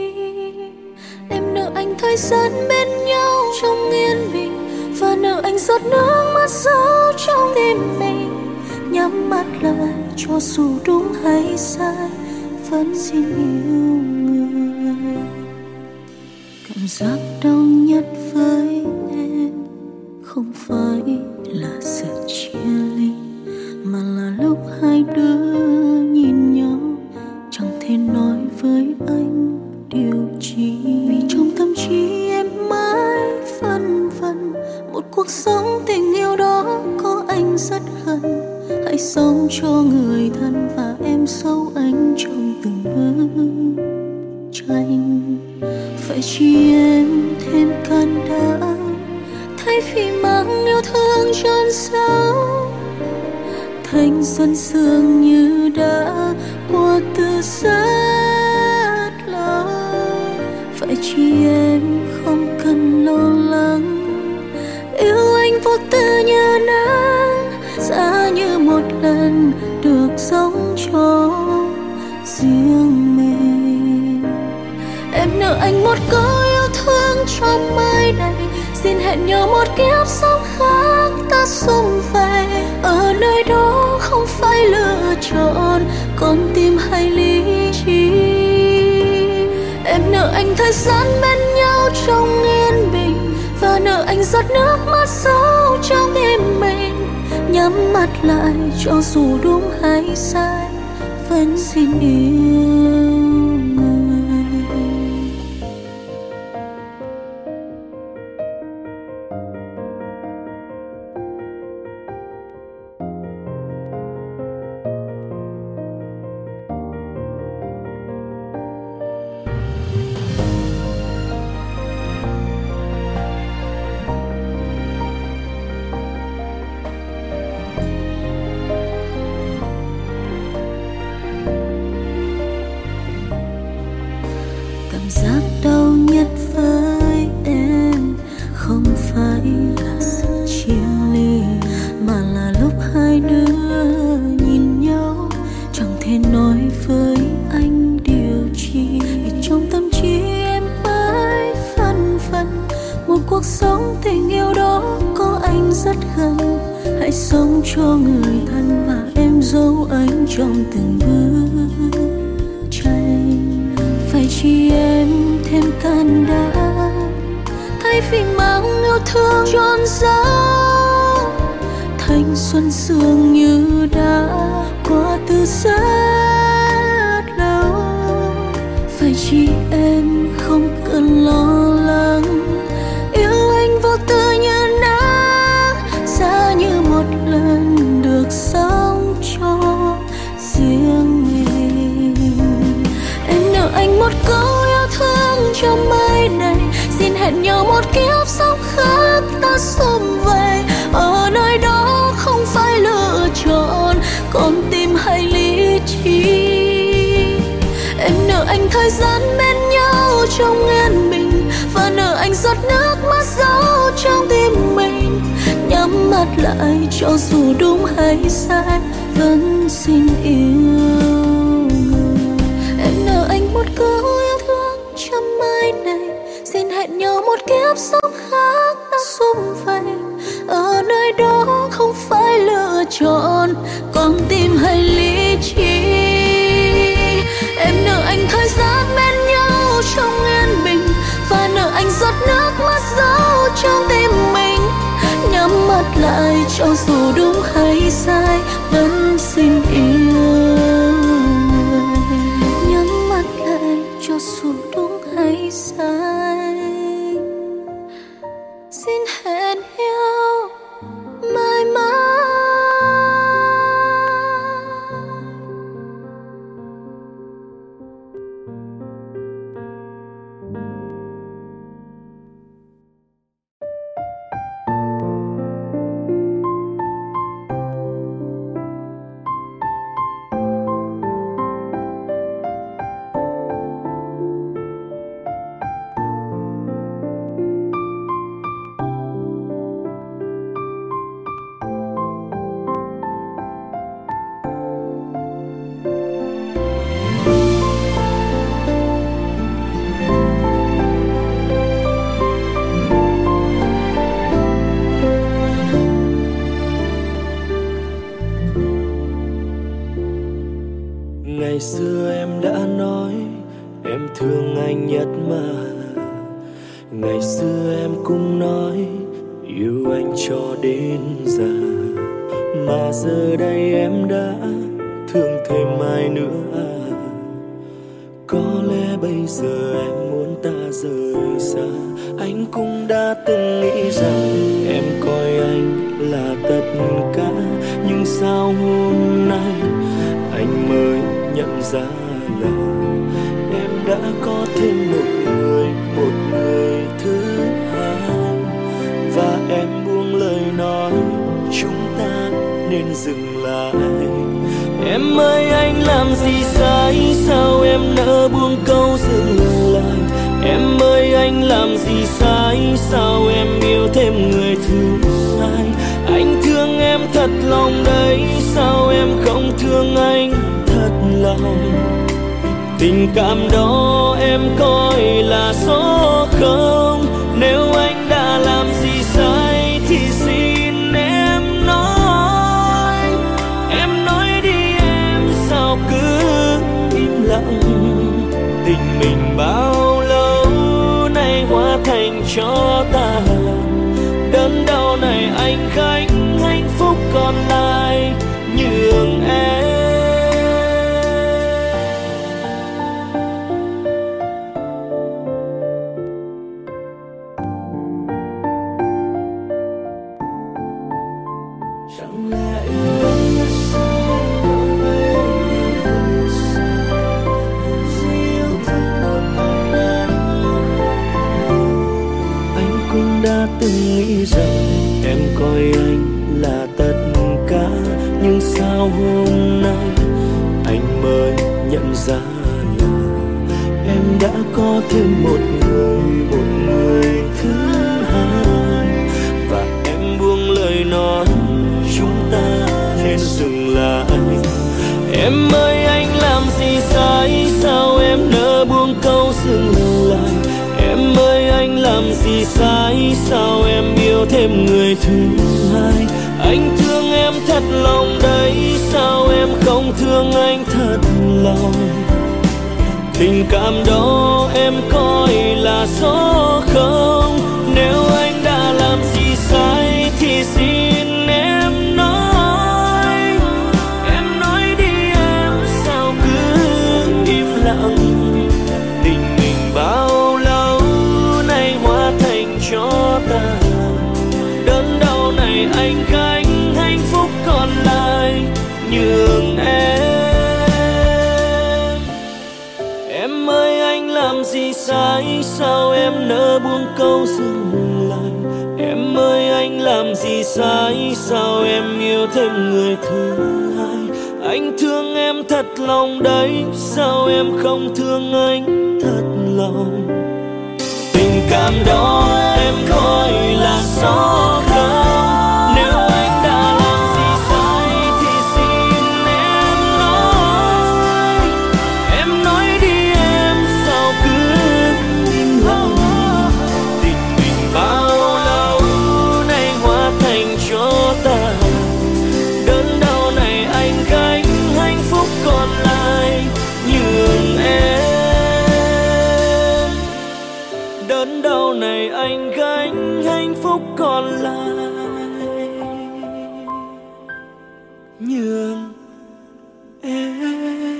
Em nợ anh thời gian bên nhau trong yên bình, và nợ anh giọt nước mắt rơi trong tim mình. Nhắm mắt lại cho dù đúng hay sai, vẫn xin yêu người. Cảm giác đau nhất với em không phải là sự chia ly, mà là lúc hai đứa nhìn nhau chẳng thể nói với anh điều chi. Vì trong tâm trí em mãi phân vân, một cuộc sống tình yêu đó có anh rất gần. Hãy sống cho người thân và em dấu anh trong từng bức tranh. Phải chi em thêm can đảm, thay vì mang yêu thương trôn sâu thành xuân sương như đã qua từ rất lâu. Phải chi em không cần lo lắng, yêu anh vô tư như nắng, giá như một lần được sống cho riêng mình. Em nợ anh một câu yêu thương trong mai này, xin hẹn nhau một kiếp sống khác ta sum vầy. Ở nơi đó không phải lựa chọn con tim hay lý trí. Em nợ anh thời gian bên nhau trong yên bình, và nợ anh giọt nước mắt sâu trong tim mình. Nhắm mắt lại cho dù đúng hay sai, vẫn xin yêu người. cho người thân và em giấu anh trong từng bức tranh. Phải chi em thêm can đảm thay vì mang yêu thương trọn dấu. Thanh xuân dường như đã qua từ rất lâu. Phải chi em không cần lo lắng, yêu anh vô tư như nắng, giá như một lần được sống cho riêng mình. Em nợ anh một câu yêu thương trong mai này, xin hẹn nhau một kiếp sống khác ta sum vầy. Ở nơi đó không phải lựa chọn, con tim hay lý trí. Em nợ anh thời gian bên nhau trong yên bình, và nợ anh giọt nước mắt giấu trong tim mình. Nhắm mắt lại cho dù đúng hay sai, vẫn xin yêu người. Em nợ anh một câu yêu thương trong mai này, xin hẹn nhau một kiếp sống khác ta sum vầy. Ở nơi đó không phải lựa chọn, con tim hay lý trí. Em nợ anh thời gian bên nhau trong yên bình, và nợ anh giọt nước mắt giấu trong tim mình. Nhắm mắt lại cho dù đúng hay sai, vẫn xin yêu người. Nhắm mắt lại cho dù đúng hay sai, xin hẹn nhau mãi mãi. Ngày xưa em đã nói em thương anh nhất mà. Ngày xưa em cũng nói yêu anh cho đến già. Mà giờ đây em đã thương thêm ai nữa à? Có lẽ bây giờ em muốn ta rời xa. Anh cũng đã từng nghĩ rằng em coi anh là tất cả, nhưng sao hôm nay anh mới nhận ra là em đã có thêm một người thứ hai. Và em buông lời nói chúng ta nên dừng lại. Em ơi anh làm gì sai, sao em nỡ buông câu dừng lại. Em ơi anh làm gì sai, sao em yêu thêm người thứ hai. Anh thương em thật lòng đấy, sao em không thương anh thật lòng. Tình cảm đó em coi là số không. Nếu anh đã làm gì sai thì xin em nói. Em nói đi em, sao cứ im lặng. Tình mình bao lâu nay hóa thành cho tàn. Đớn đau này anh gánh, hạnh phúc còn lại nhường em. Chẳng lẽ yêu anh là sao nói với em như sao gì yêu thương một ai đó. Anh cũng đã từng nghĩ rằng em coi anh là tất cả, nhưng sao hôm nay anh mới nhận ra là em đã có thêm một người thứ hai. Và em buông lời nói chúng ta nên dừng lại. Em ơi anh làm gì sai, sao em nỡ buông câu dừng lại. Em ơi anh làm gì sai, sao em yêu thêm người thứ hai. Anh thương em thật thật lòng đấy, sao em không thương anh thật lòng? Tình cảm đó em coi là số không. Nếu anh đã làm gì sai thì xin em nói. Em nói đi em, sao cứ im lặng? Tình mình bao lâu nay hóa thành cho tàn. Đớn đau này anh gánh, hạnh phúc còn lại nhường em. Em ơi anh làm gì sai, sao em nỡ buông câu dừng lại? Em ơi anh làm gì sai, sao em yêu thêm người thứ hai? Anh thương em thật lòng đấy, sao em không thương anh thật lòng? Tình cảm đó em coi là gió không. Nếu anh đã làm gì sai thì xin em nói. Em nói đi em, sao cứ im lặng? Tình mình bao lâu nay hóa thành cho tàn. Đớn đau này anh gánh, hạnh phúc còn lại nhường em. Đớn đau này anh gánh, hạnh phúc còn lại nhường em.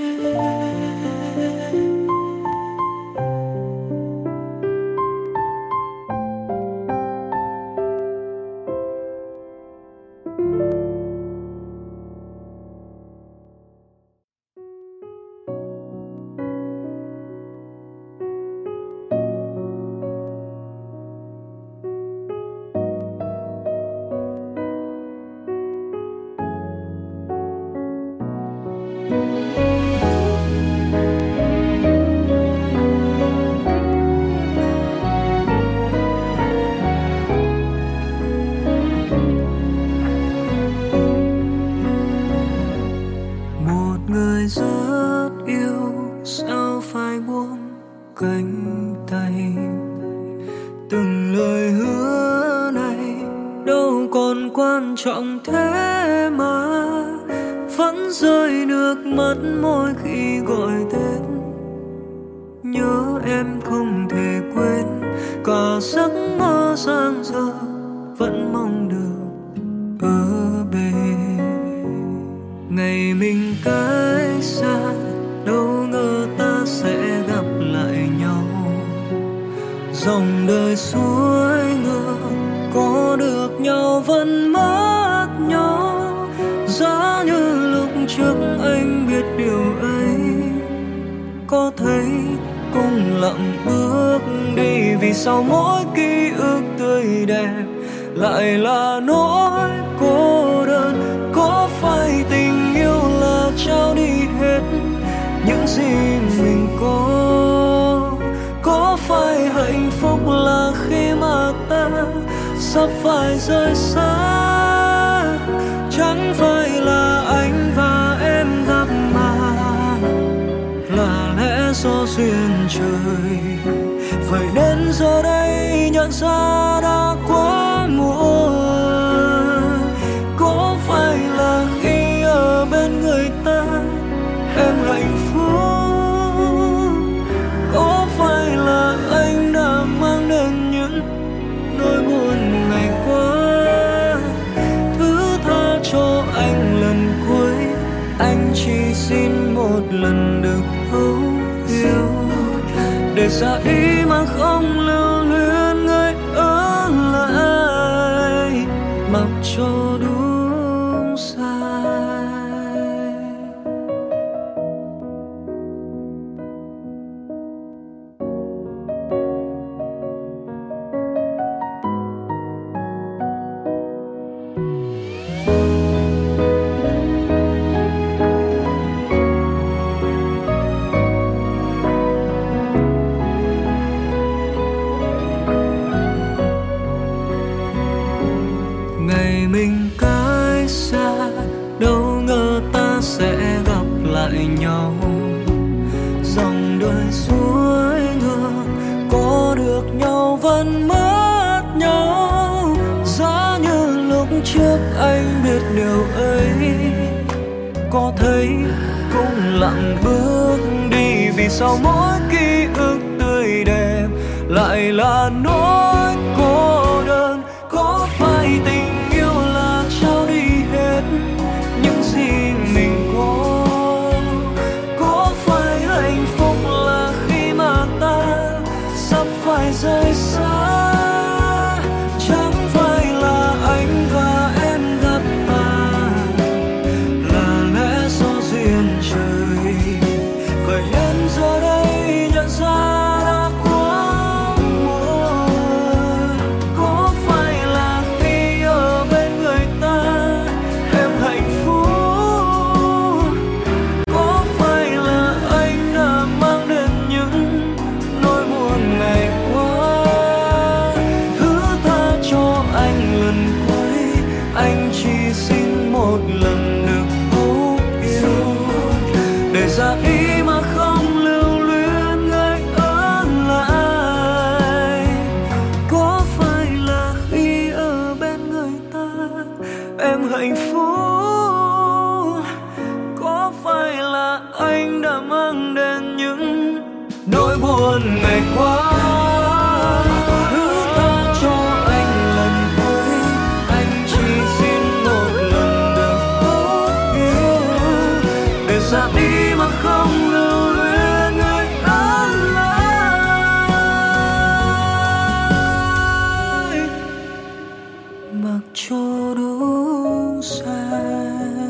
Rất yêu sao phải buông cánh tay. Từng lời hứa này đâu còn quan trọng thế mà vẫn rơi nước mắt mỗi khi gọi tên. Nhớ em không thể quên, cả giấc mơ giang dở vẫn mong được ở bên. Ngày mình cách xa, đâu ngờ ta sẽ gặp lại nhau. Dòng đời xuôi ngược, có được nhau vẫn mất nhau. Giá như lúc trước anh biết điều ấy, có thấy cùng lặng bước đi. Vì sao mỗi ký ức tươi đẹp lại là nỗi cô đơn? Có phải tình yêu là trao đi hết những gì mình có? Có phải hạnh phúc là khi mà ta sắp phải rời xa? Chẳng phải là anh và em gặp mà là lẽ do duyên trời. Vậy đến giờ đây nhận ra đã quá muộn. Có phải là khi ở bên người ta em hạnh phúc? Có phải là anh đã mang đến những nỗi buồn ngày qua? Thứ tha cho anh lần cuối, anh chỉ xin một lần được thấu hiểu. Để xa đi mà không lưu luyến người ở lại, mặc cho đúng sai. Ngày mình cách xa, đâu ngờ ta sẽ gặp lại nhau. Dòng đời xuôi ngược, có được nhau vẫn mất nhau. Giá như lúc Tháng trước anh biết điều ấy, có thấy cũng lặng bước đi. Vì sao mỗi ký ức tươi đẹp lại là nỗi cô đơn? Có phải tình yêu là trao đi hết những gì mình có? Có phải hạnh phúc là khi mà ta sắp phải rời xa? Chẳng phải là anh và em gặp ta là lẽ do duyên trời, khởi lên giờ đây nhận ra đã quá muộn. Có phải là khi ở bên người ta em hạnh phúc? Có phải là anh đã mang đến những nỗi buồn ngày qua? Thứ tha cho anh lần cuối, anh chỉ xin một lần được thấu yêu, để ra ý mà không lưu luyến người ở lại. Có phải là khi ở bên người ta em hạnh phúc? Có phải là anh đã mang đến những nỗi buồn ngày qua? Thứ tha cho anh lần cuối, anh chỉ xin một lần được thấu yêu, để ra đi mà không lưu luyến người ở lại. Mặc cho đủ sai.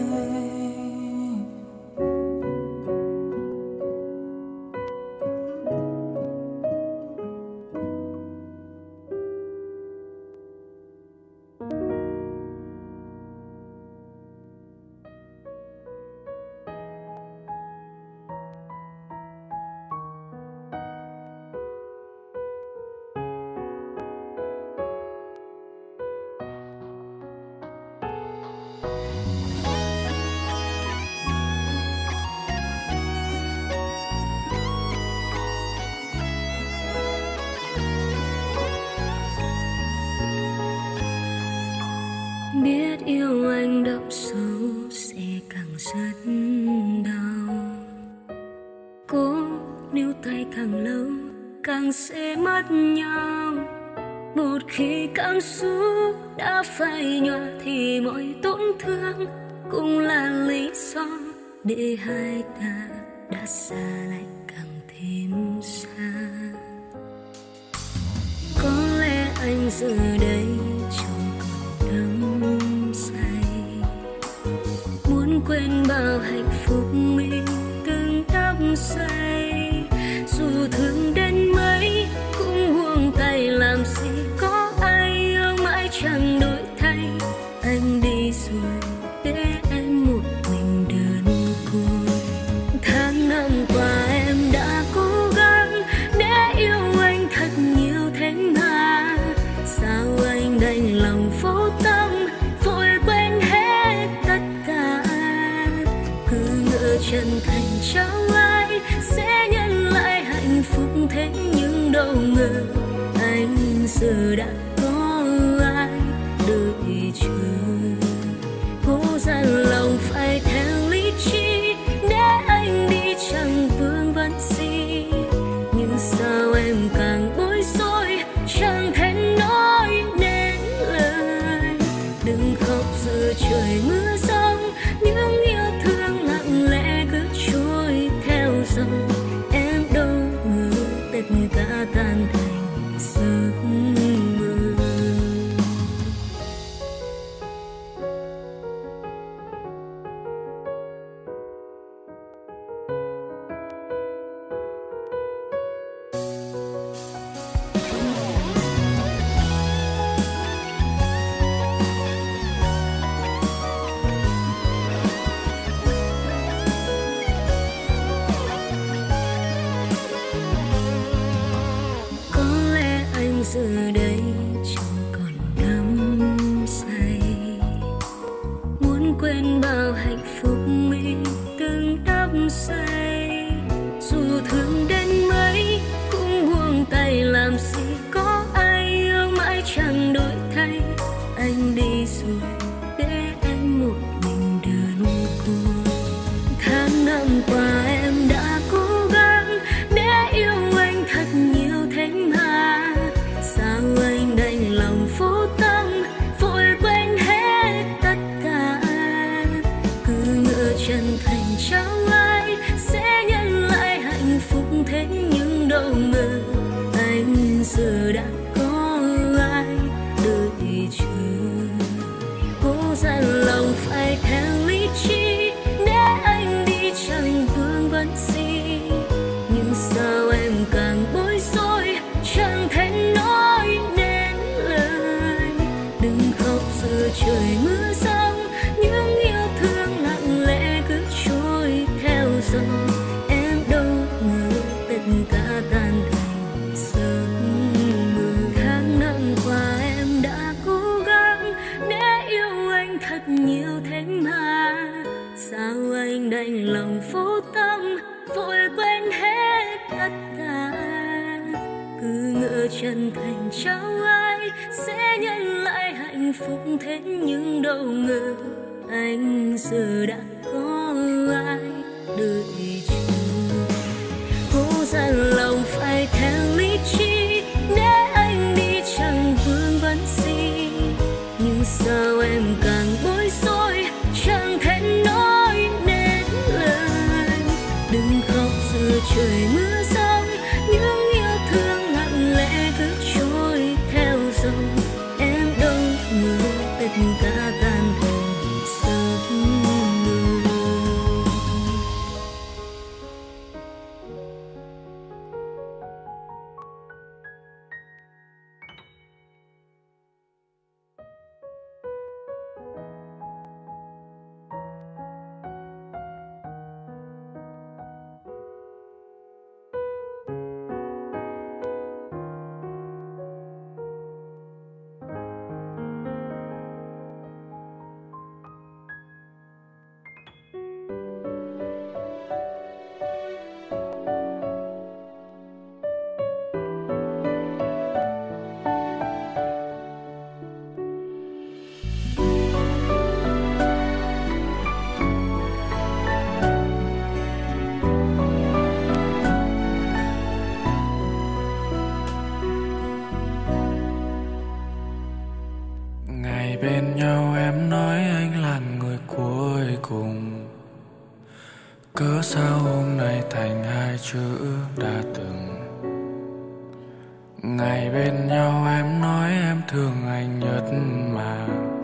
Biết yêu anh đậm sâu sẽ càng rất đau. Cố níu tay càng lâu càng sẽ mất nhau. Một khi cảm xúc đã phai nhòa thì mọi tổn thương cũng là lý do để hai ta đã xa lại càng thêm xa. Có lẽ anh giờ đây chẳng còn đắm say, muốn quên bao hạnh phúc mình từng đắm say. Dù thương đến mấy cũng buông tay, làm gì có ai yêu mãi chẳng đổi thay. Anh đi rồi để em một mình đơn côi. Tháng năm qua em đã cố gắng để yêu anh thật nhiều thế mà, sao anh đành lòng vô tâm vội quên hết tất cả. Cứ ngỡ chân thành trao ai sẽ nhận lại hạnh phúc, thế nhưng đâu ngờ anh giờ đã có ai đợi chờ. Cố dằn lòng phải theo lý trí để anh đi chẳng vương vấn gì, nhưng sao em càng bối rối chẳng thể nói nên lời. Đừng khóc giữa trời mưa giông, những yêu thương lặng lẽ cứ trôi theo dòng. Em đâu ngờ tất cả tan thành giấc mơ. Giờ đây chẳng còn đắm say, muốn quên bao hạnh phúc mình từng đắm say. Dù thương đến mấy cũng buông tay, làm gì có ai yêu mãi chẳng đổi thay. Anh đi rồi trao ai sẽ nhận lại hạnh phúc, thế nhưng đâu ngờ anh giờ đã có ai đợi chờ. Cố dằn lòng phải theo lý trí để anh đi chẳng vương vấn gì, nhưng sao em càng bối rối chẳng thể nói nên lời. Đừng khóc giữa trời mưa giông, những yêu thương lặng lẽ cứ trôi theo dòng. Em đâu ngờ tất cả tan thành giấc mơ. Tháng năm qua em đã cố gắng để yêu anh thật nhiều thế mà, sao anh đành lòng vô tâm vội quên hết tất cả. Cứ ngỡ chân thành trao ai sẽ nhận lại hạnh phúc, thế nhưng đâu ngờ anh giờ đã có ai đợi chờ. Cố dằn lòng phải theo lý trí để anh đi chẳng vương vấn gì, nhưng sao em càng bối rối chẳng thể nói nên lời. Đừng khóc giữa trời mưa giông, những yêu thương lặng lẽ cứ trôi theo dòng. Em đâu ngờ tất cả tan thành giấc mơ. Bên nhau em nói anh là người cuối cùng, cớ sao hôm nay thành hai chữ đã từng. Ngày bên nhau em nói em thương anh nhất mà,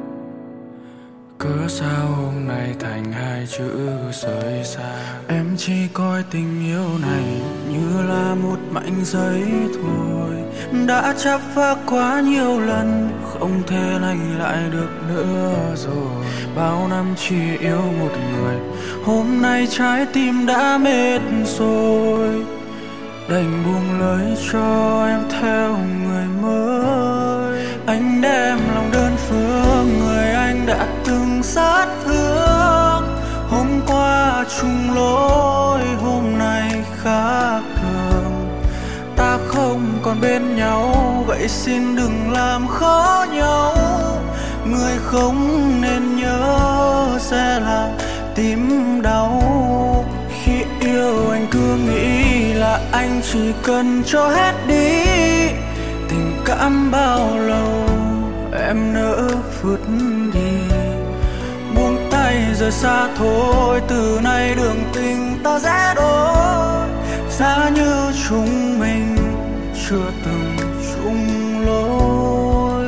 cớ sao hôm nay thành hai chữ rời xa. Em chỉ coi tình yêu này như là một mảnh giấy thôi, đã chắp vá quá nhiều lần không thể lành lại được nữa rồi. Bao năm chỉ yêu một người, hôm nay trái tim đã mệt rồi, đành buông lời cho em theo người mới. Anh đem lòng đơn phương người anh đã từng sát thương, hôm qua chung lối hôm nay khác thường. Ta không còn bên nhau vậy xin đừng làm khó nhau, người không nên nhớ sẽ làm tim đau. Khi yêu anh cứ nghĩ là anh chỉ cần cho hết đi, tình cảm bao lâu em nỡ vứt đi. Buông tay rời xa thôi, từ nay đường tình ta sẽ đổi, giá như chúng mình chưa từng chung lối.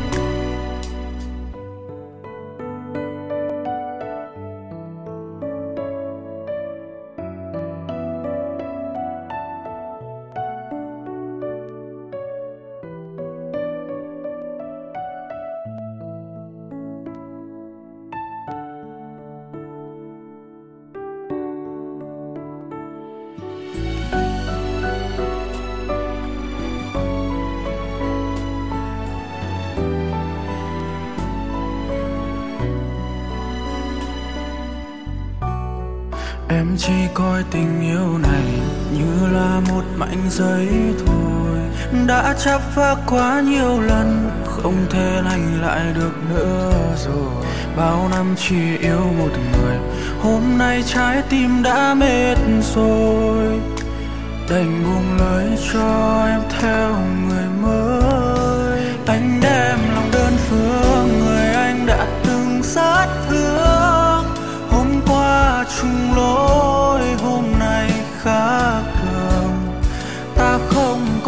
Em chỉ coi tình yêu này như là một mảnh giấy thôi, đã chắp vá quá nhiều lần không thể lành lại được nữa rồi. Bao năm chỉ yêu một người, hôm nay trái tim đã mệt rồi, đành buông lời cho em theo người mới. Anh đem lòng đơn phương người anh đã từng sát thương, hôm qua chung lối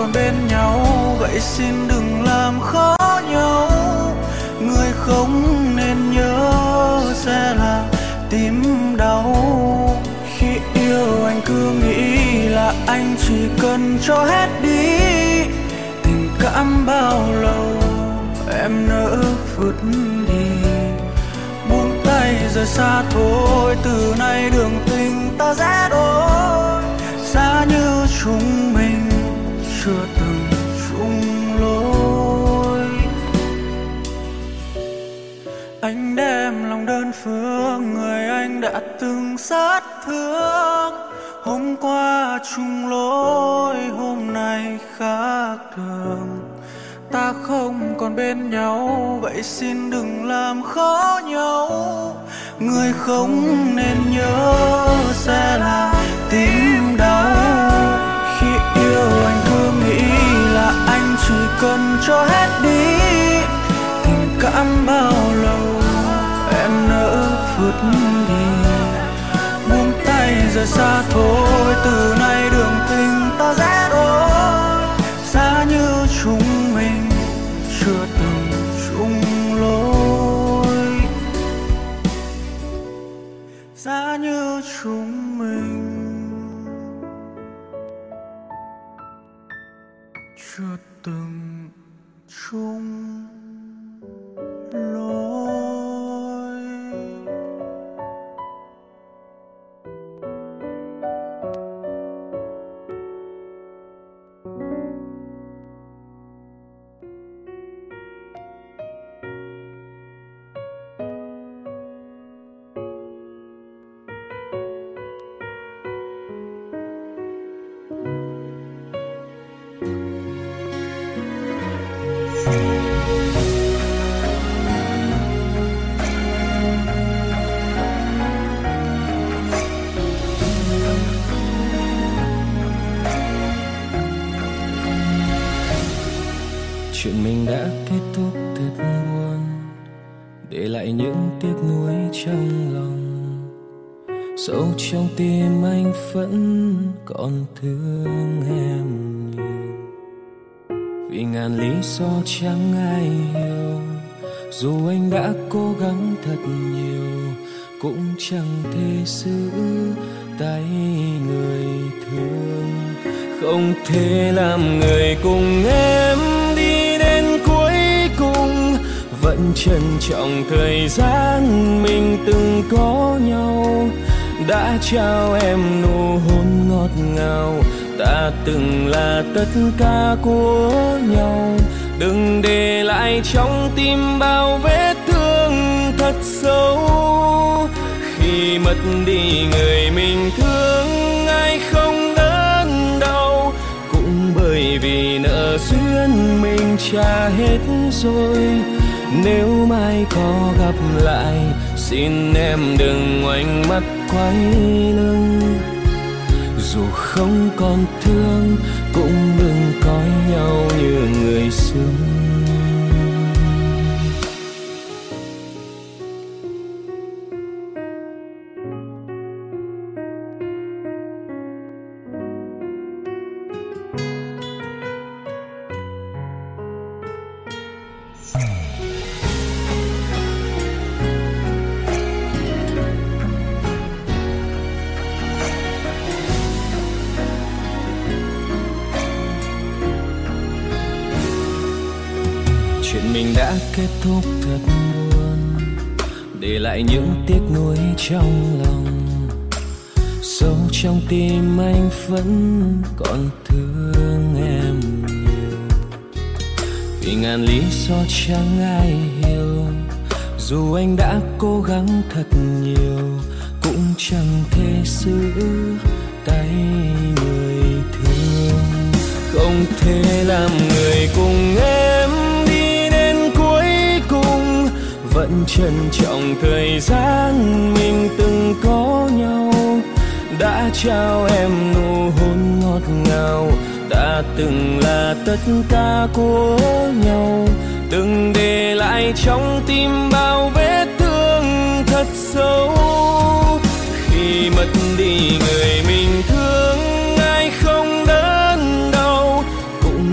còn bên nhau, vậy xin đừng làm khó nhau. Người không nên nhớ sẽ là tim đau. Khi yêu anh cứ nghĩ là anh chỉ cần cho hết đi. Tình cảm bao lâu em nỡ vứt đi. Buông tay rời xa thôi, từ nay đường tình ta sẽ đôi. Xa như chúng mình chưa từng chung lối. Anh đem lòng đơn phương người anh đã từng sát thương. Hôm qua chung lối, hôm nay khác thường. Ta không còn bên nhau, vậy xin đừng làm khó nhau. Người không nên nhớ sẽ là tim đau. Khi yêu anh cứ nghĩ là anh chỉ cần cho hết đi. Tình cảm bao lâu em nỡ vứt đi. Buông tay rời xa thôi, từ nay đường tình ta sẽ đôi. Xa như chúng mình chưa từng chung lối. Xa như chúng mình chưa từng chung lối. Chuyện mình đã kết thúc thật buồn, để lại những tiếc nuối trong lòng. Sâu trong tim anh vẫn còn thương em nhiều. Vì ngàn lý do chẳng ai hiểu, dù anh đã cố gắng thật nhiều, cũng chẳng thể giữ tay người thương. Không thể làm người cùng em đi đến cuối cùng. Vẫn trân trọng thời gian mình từng có nhau. Đã trao em nụ hôn ngọt ngào, ta từng là tất cả của nhau. Đừng để lại trong tim bao vết thương thật sâu. Khi mất đi người mình thương, ai không đớn đau. Cũng bởi vì nợ duyên mình trả hết rồi. Nếu mai có gặp lại, xin em đừng ngoảnh mắt quay lưng. Dù không còn thương, cũng đừng coi nhau như người xưa. Chuyện mình đã kết thúc thật buồn, để lại những tiếc nuối trong lòng. Sâu trong tim anh vẫn còn thương em nhiều. Vì ngàn lý do chẳng ai hiểu, dù anh đã cố gắng thật nhiều, cũng chẳng thể giữ tay người thương. Không thể làm người cùng em đi đến cuối cùng. Vẫn trân trọng thời gian mình từng có nhau. Đã trao em nụ hôn ngọt ngào, đã từng là tất cả của nhau. Đừng để lại trong tim bao vết thương thật sâu. Khi mất đi người mình thương, ai không đớn đau. Cũng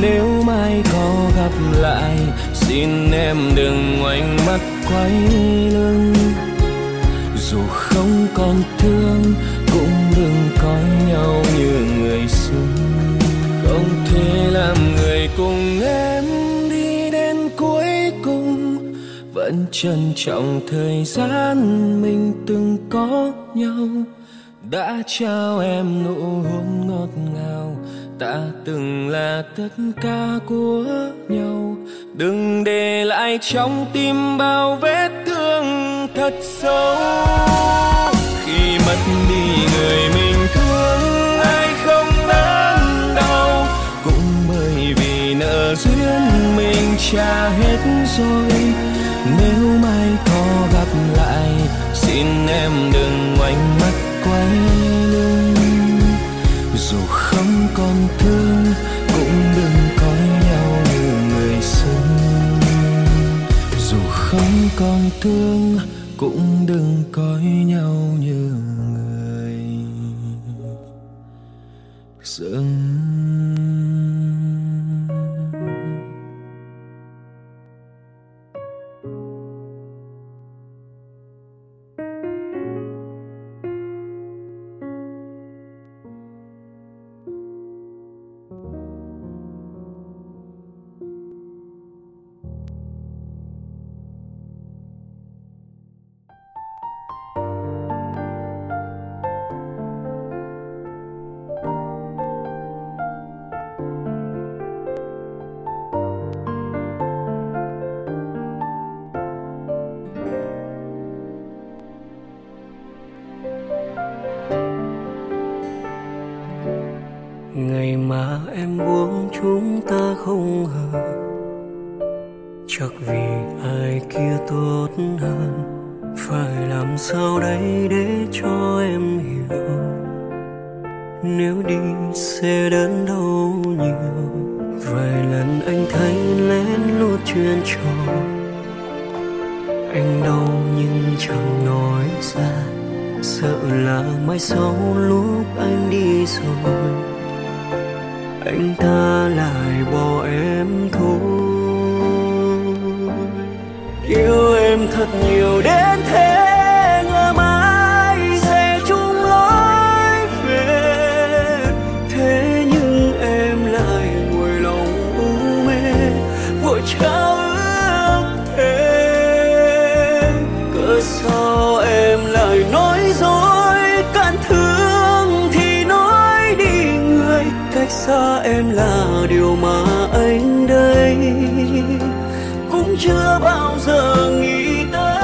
Nếu mai có gặp lại, xin em đừng ngoảnh mắt quay lưng. Dù không còn thương, cũng đừng coi nhau như người xưa. Không thể làm người cùng em đi đến cuối cùng. Vẫn trân trọng thời gian mình từng có nhau. Đã trao em nụ hôn ngọt ngào, ta từng là tất cả của nhau. Đừng để lại trong tim bao vết thương thật sâu. Khi mất đi người mình thương, ai không đớn đau, cũng bởi vì nợ duyên mình trả hết rồi. Nếu mai có gặp lại, xin em đừng ngoảnh mắt quay lưng. Dù không còn thương, cũng đừng coi nhau như người xưa. Dù không còn thương, cũng đừng coi nhau như người xưa. Ngày mà em buông chúng ta không hợp, chắc vì ai kia tốt hơn. Phải làm sao đây để cho em hiểu, nếu đi sẽ đớn đau nhiều. Vài lần anh thấy lén lút chuyện trò, anh đau nhưng chẳng nói ra. Sợ là mai sau lúc anh đi rồi, anh ta lại bỏ em thôi. Yêu em thật nhiều đến thế, ngờ mãi sẽ chung lối về. Thế nhưng em lại ngồi lòng u mê, vội trao ước thề. Cớ sao em lại nói dối, cạn thương thì nói đi người. Cách xa em là điều mà anh đây cũng chưa bao giờ nghĩ tới.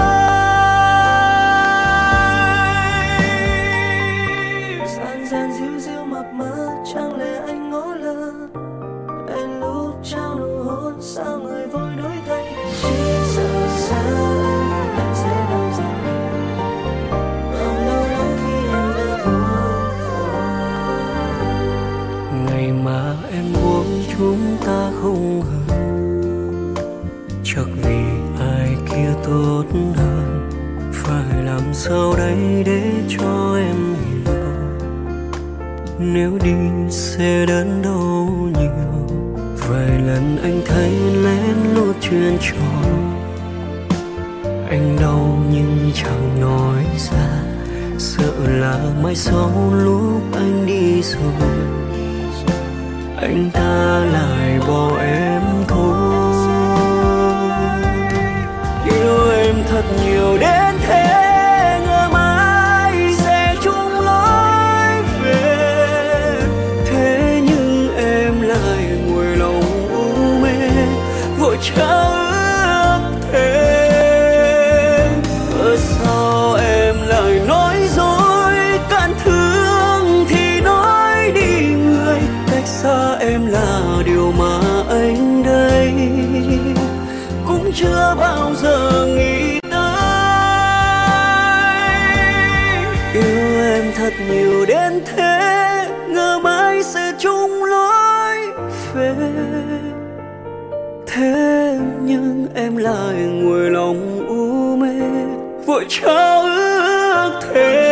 Gian gian díu díu mập mờ, chẳng lẽ anh ngó lơ. Em lúc trao nụ hôn, sao người vội đổi thay. Chỉ sợ xa anh sẽ đau dần. Không lâu lắm khi em đã buông phôi. Ngày mà em buông chúng ta không hợp, chắc vì ai kia tốt hơn. Phải làm sao đây để cho em hiểu, nếu đi sẽ đớn đau nhiều. Vài lần anh thấy lén lút chuyện trò, anh đau nhưng chẳng nói ra. Sợ là mai sau lúc anh đi rồi, anh ta lại bỏ em thôi. Yêu em thật nhiều đến thế, ngờ mãi sẽ chung lối về. Thế nhưng em lại ngồi lòng u mê, vội trao ước thề. Cớ sao em lại nói dối, cạn thương thì nói đi người. Cách xa em là điều mà anh đây cũng chưa bao giờ nghĩ tới. Yêu em thật nhiều đến thế, ngờ mãi sẽ chung lối về. Thế nhưng em lại ngồi lòng u mê, vội trao ước thề.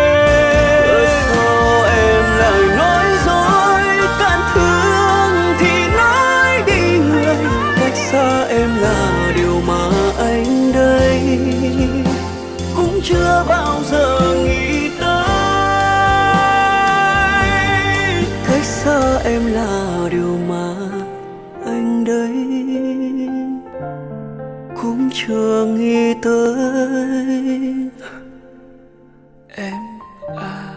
Cớ sao em lại nói dối, cạn thương thì chưa nghĩ tới em à.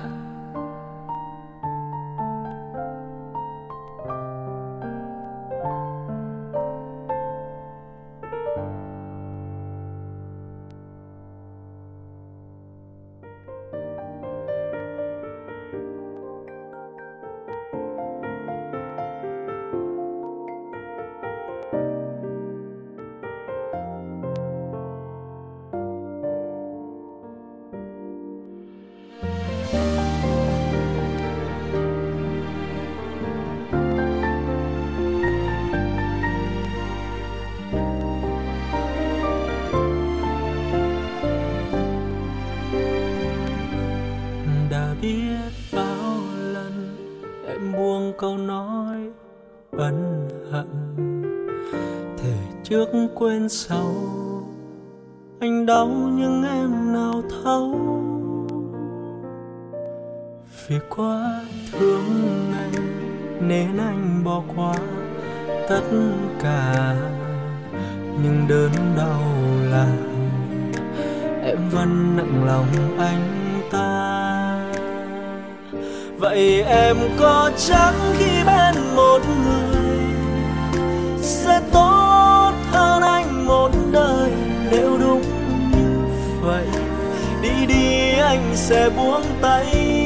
Đã biết bao lần em buông câu nói ân hận, thề trước quên sau. Anh đau nhưng em nào thấu, vì quá thương anh nên anh bỏ qua tất cả. Nhưng đớn đau là em vẫn nặng lòng anh ta. Vậy em có chắc khi bên một người sẽ tốt hơn anh một đời? Nếu đúng như vậy, đi đi anh sẽ buông tay.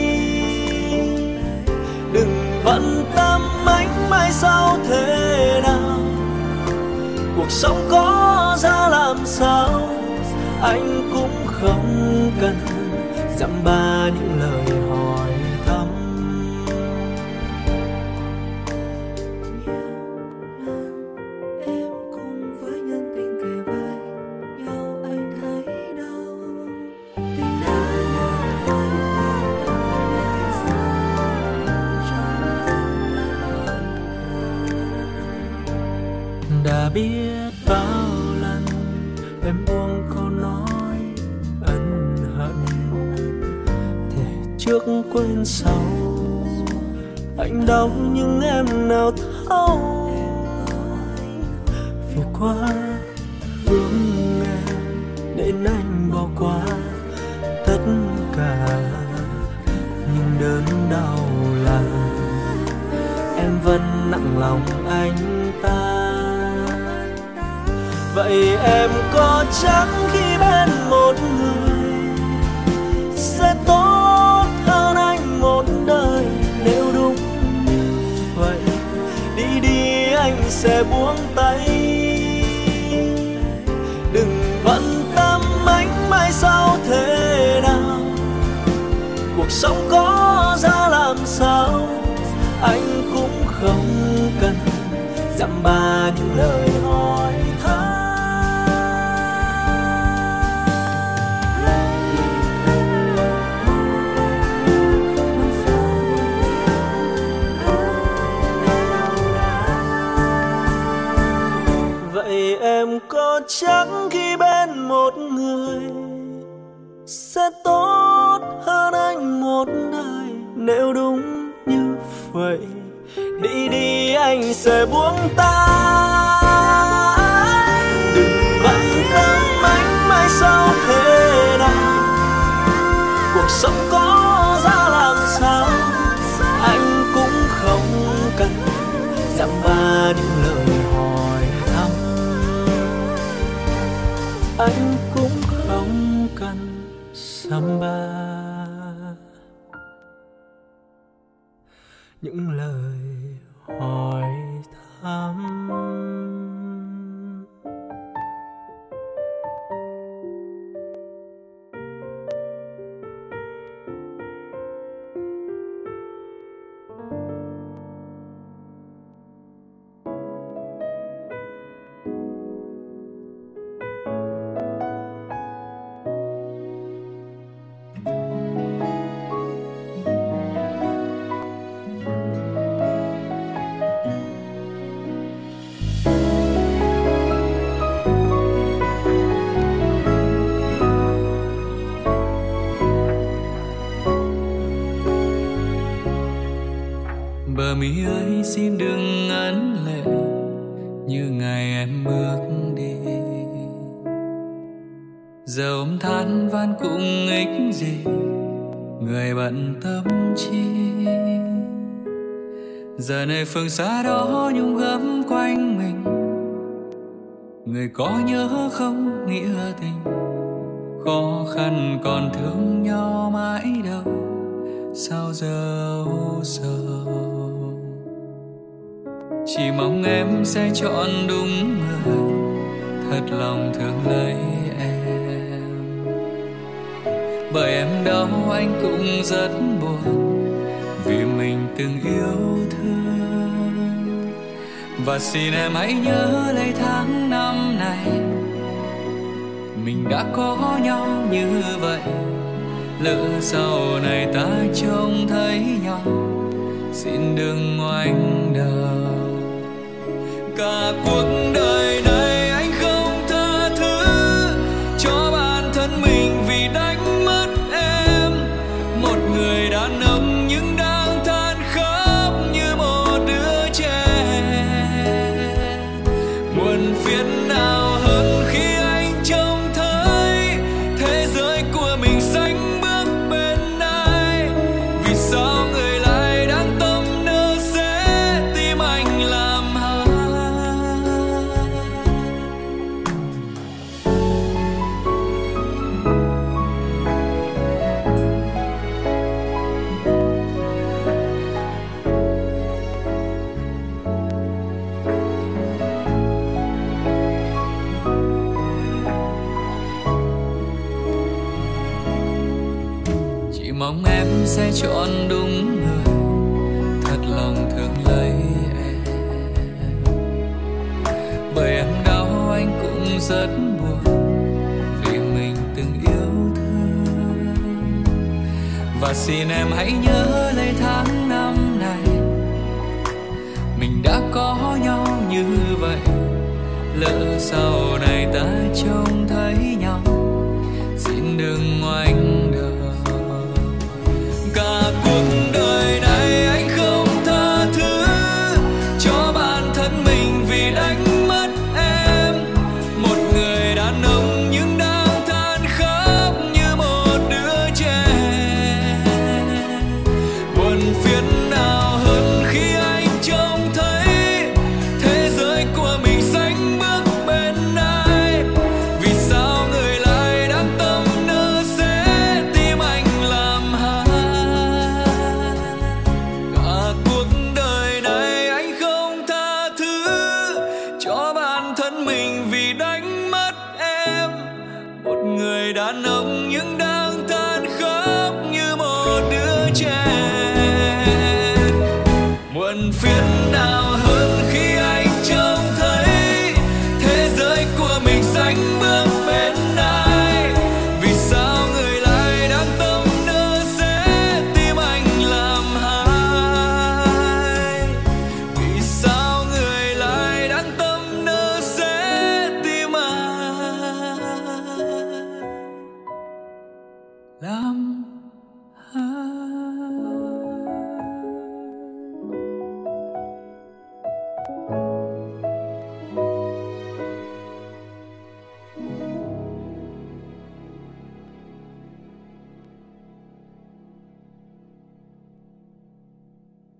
Đừng bận tâm anh mai sau thế nào, cuộc sống có ra làm sao, anh cũng không cần dăm ba những lời hỏi thăm. Em cùng với nhân tình kề vai nhau, anh thấy đâu tình đã như vậy, ta phải để tình xa trong Đã biết bao lần em buông câu nói ân hận, thề trước quên sau. Anh đau nhưng em nào thấu, Vì quá thương em nên anh bỏ qua tất cả. Nhưng đớn đau là em vẫn nặng lòng anh ta. vậy em có chắc khi bên một người sẽ tốt hơn anh một đời? Nếu đúng như vậy, đi đi anh sẽ buông tay. Đừng bận tâm anh mai sau thế nào, cuộc sống có ra làm sao, anh cũng không cần dăm ba những lời hỏi thăm. Vậy em có chắc khi bên một người sẽ tốt hơn anh một đời? Nếu đúng như vậy, đi đi anh sẽ buông tay. Đừng bận tâm anh mai sau thế nào, cuộc sống có ra làm sao, anh cũng không cần dăm ba những lời hỏi thăm. Anh cũng không cần dăm ba những lời hỏi thăm. Bờ mi ơi xin đừng ngấn lệ như ngày em bước đi. giờ ôm than van cũng ích gì, người bận tâm chi. Giờ này phương xa đó nhung gấm quanh mình, người có nhớ không nghĩa tình, khó khăn còn thương nhau mãi đâu, sao giờ u sầu. Chỉ mong em sẽ chọn đúng người, thật lòng thương lấy em. Bởi em đâu anh cũng rất buồn, vì mình từng yêu thương. Và xin em hãy nhớ lấy tháng năm này, mình đã có nhau như vậy. Lỡ sau này ta trông thấy nhau, xin đừng ngoảnh đầu. Cả cuộc đời này anh không tha thứ cho bản thân mình vì đánh mất em. Một người đàn ông nhưng đang than khóc như một đứa trẻ. Buồn phiền nào hơn khi anh trông thấy thế giới của mình sánh bước bên ai. Vì sao người lại đang tâm nỡ sẽ tim anh làm hại. Chỉ mong em sẽ chọn đúng người, thật lòng thương lấy em. Bởi em đau anh cũng rất buồn, vì mình từng yêu thương. Và xin em hãy nhớ lấy tháng năm này, mình đã có nhau như vậy. Lỡ sau này ta trông thấy nhau, xin đừng ngoảnh đầu. Cả cuộc đời này anh không tha thứ cho bản thân mình vì đánh mất em. Một người đàn ông nhưng đang than khóc như một đứa trẻ. Buồn phiền nào hơn khi anh trông thấy thế giới của mình sánh bước bên ai. Vì sao người lại đang tâm nỡ sẽ tim anh làm hại. Cả cuộc đời này anh không tha thứ cho bản thân mình vì đánh mất em. Một người đàn ông nhưng đã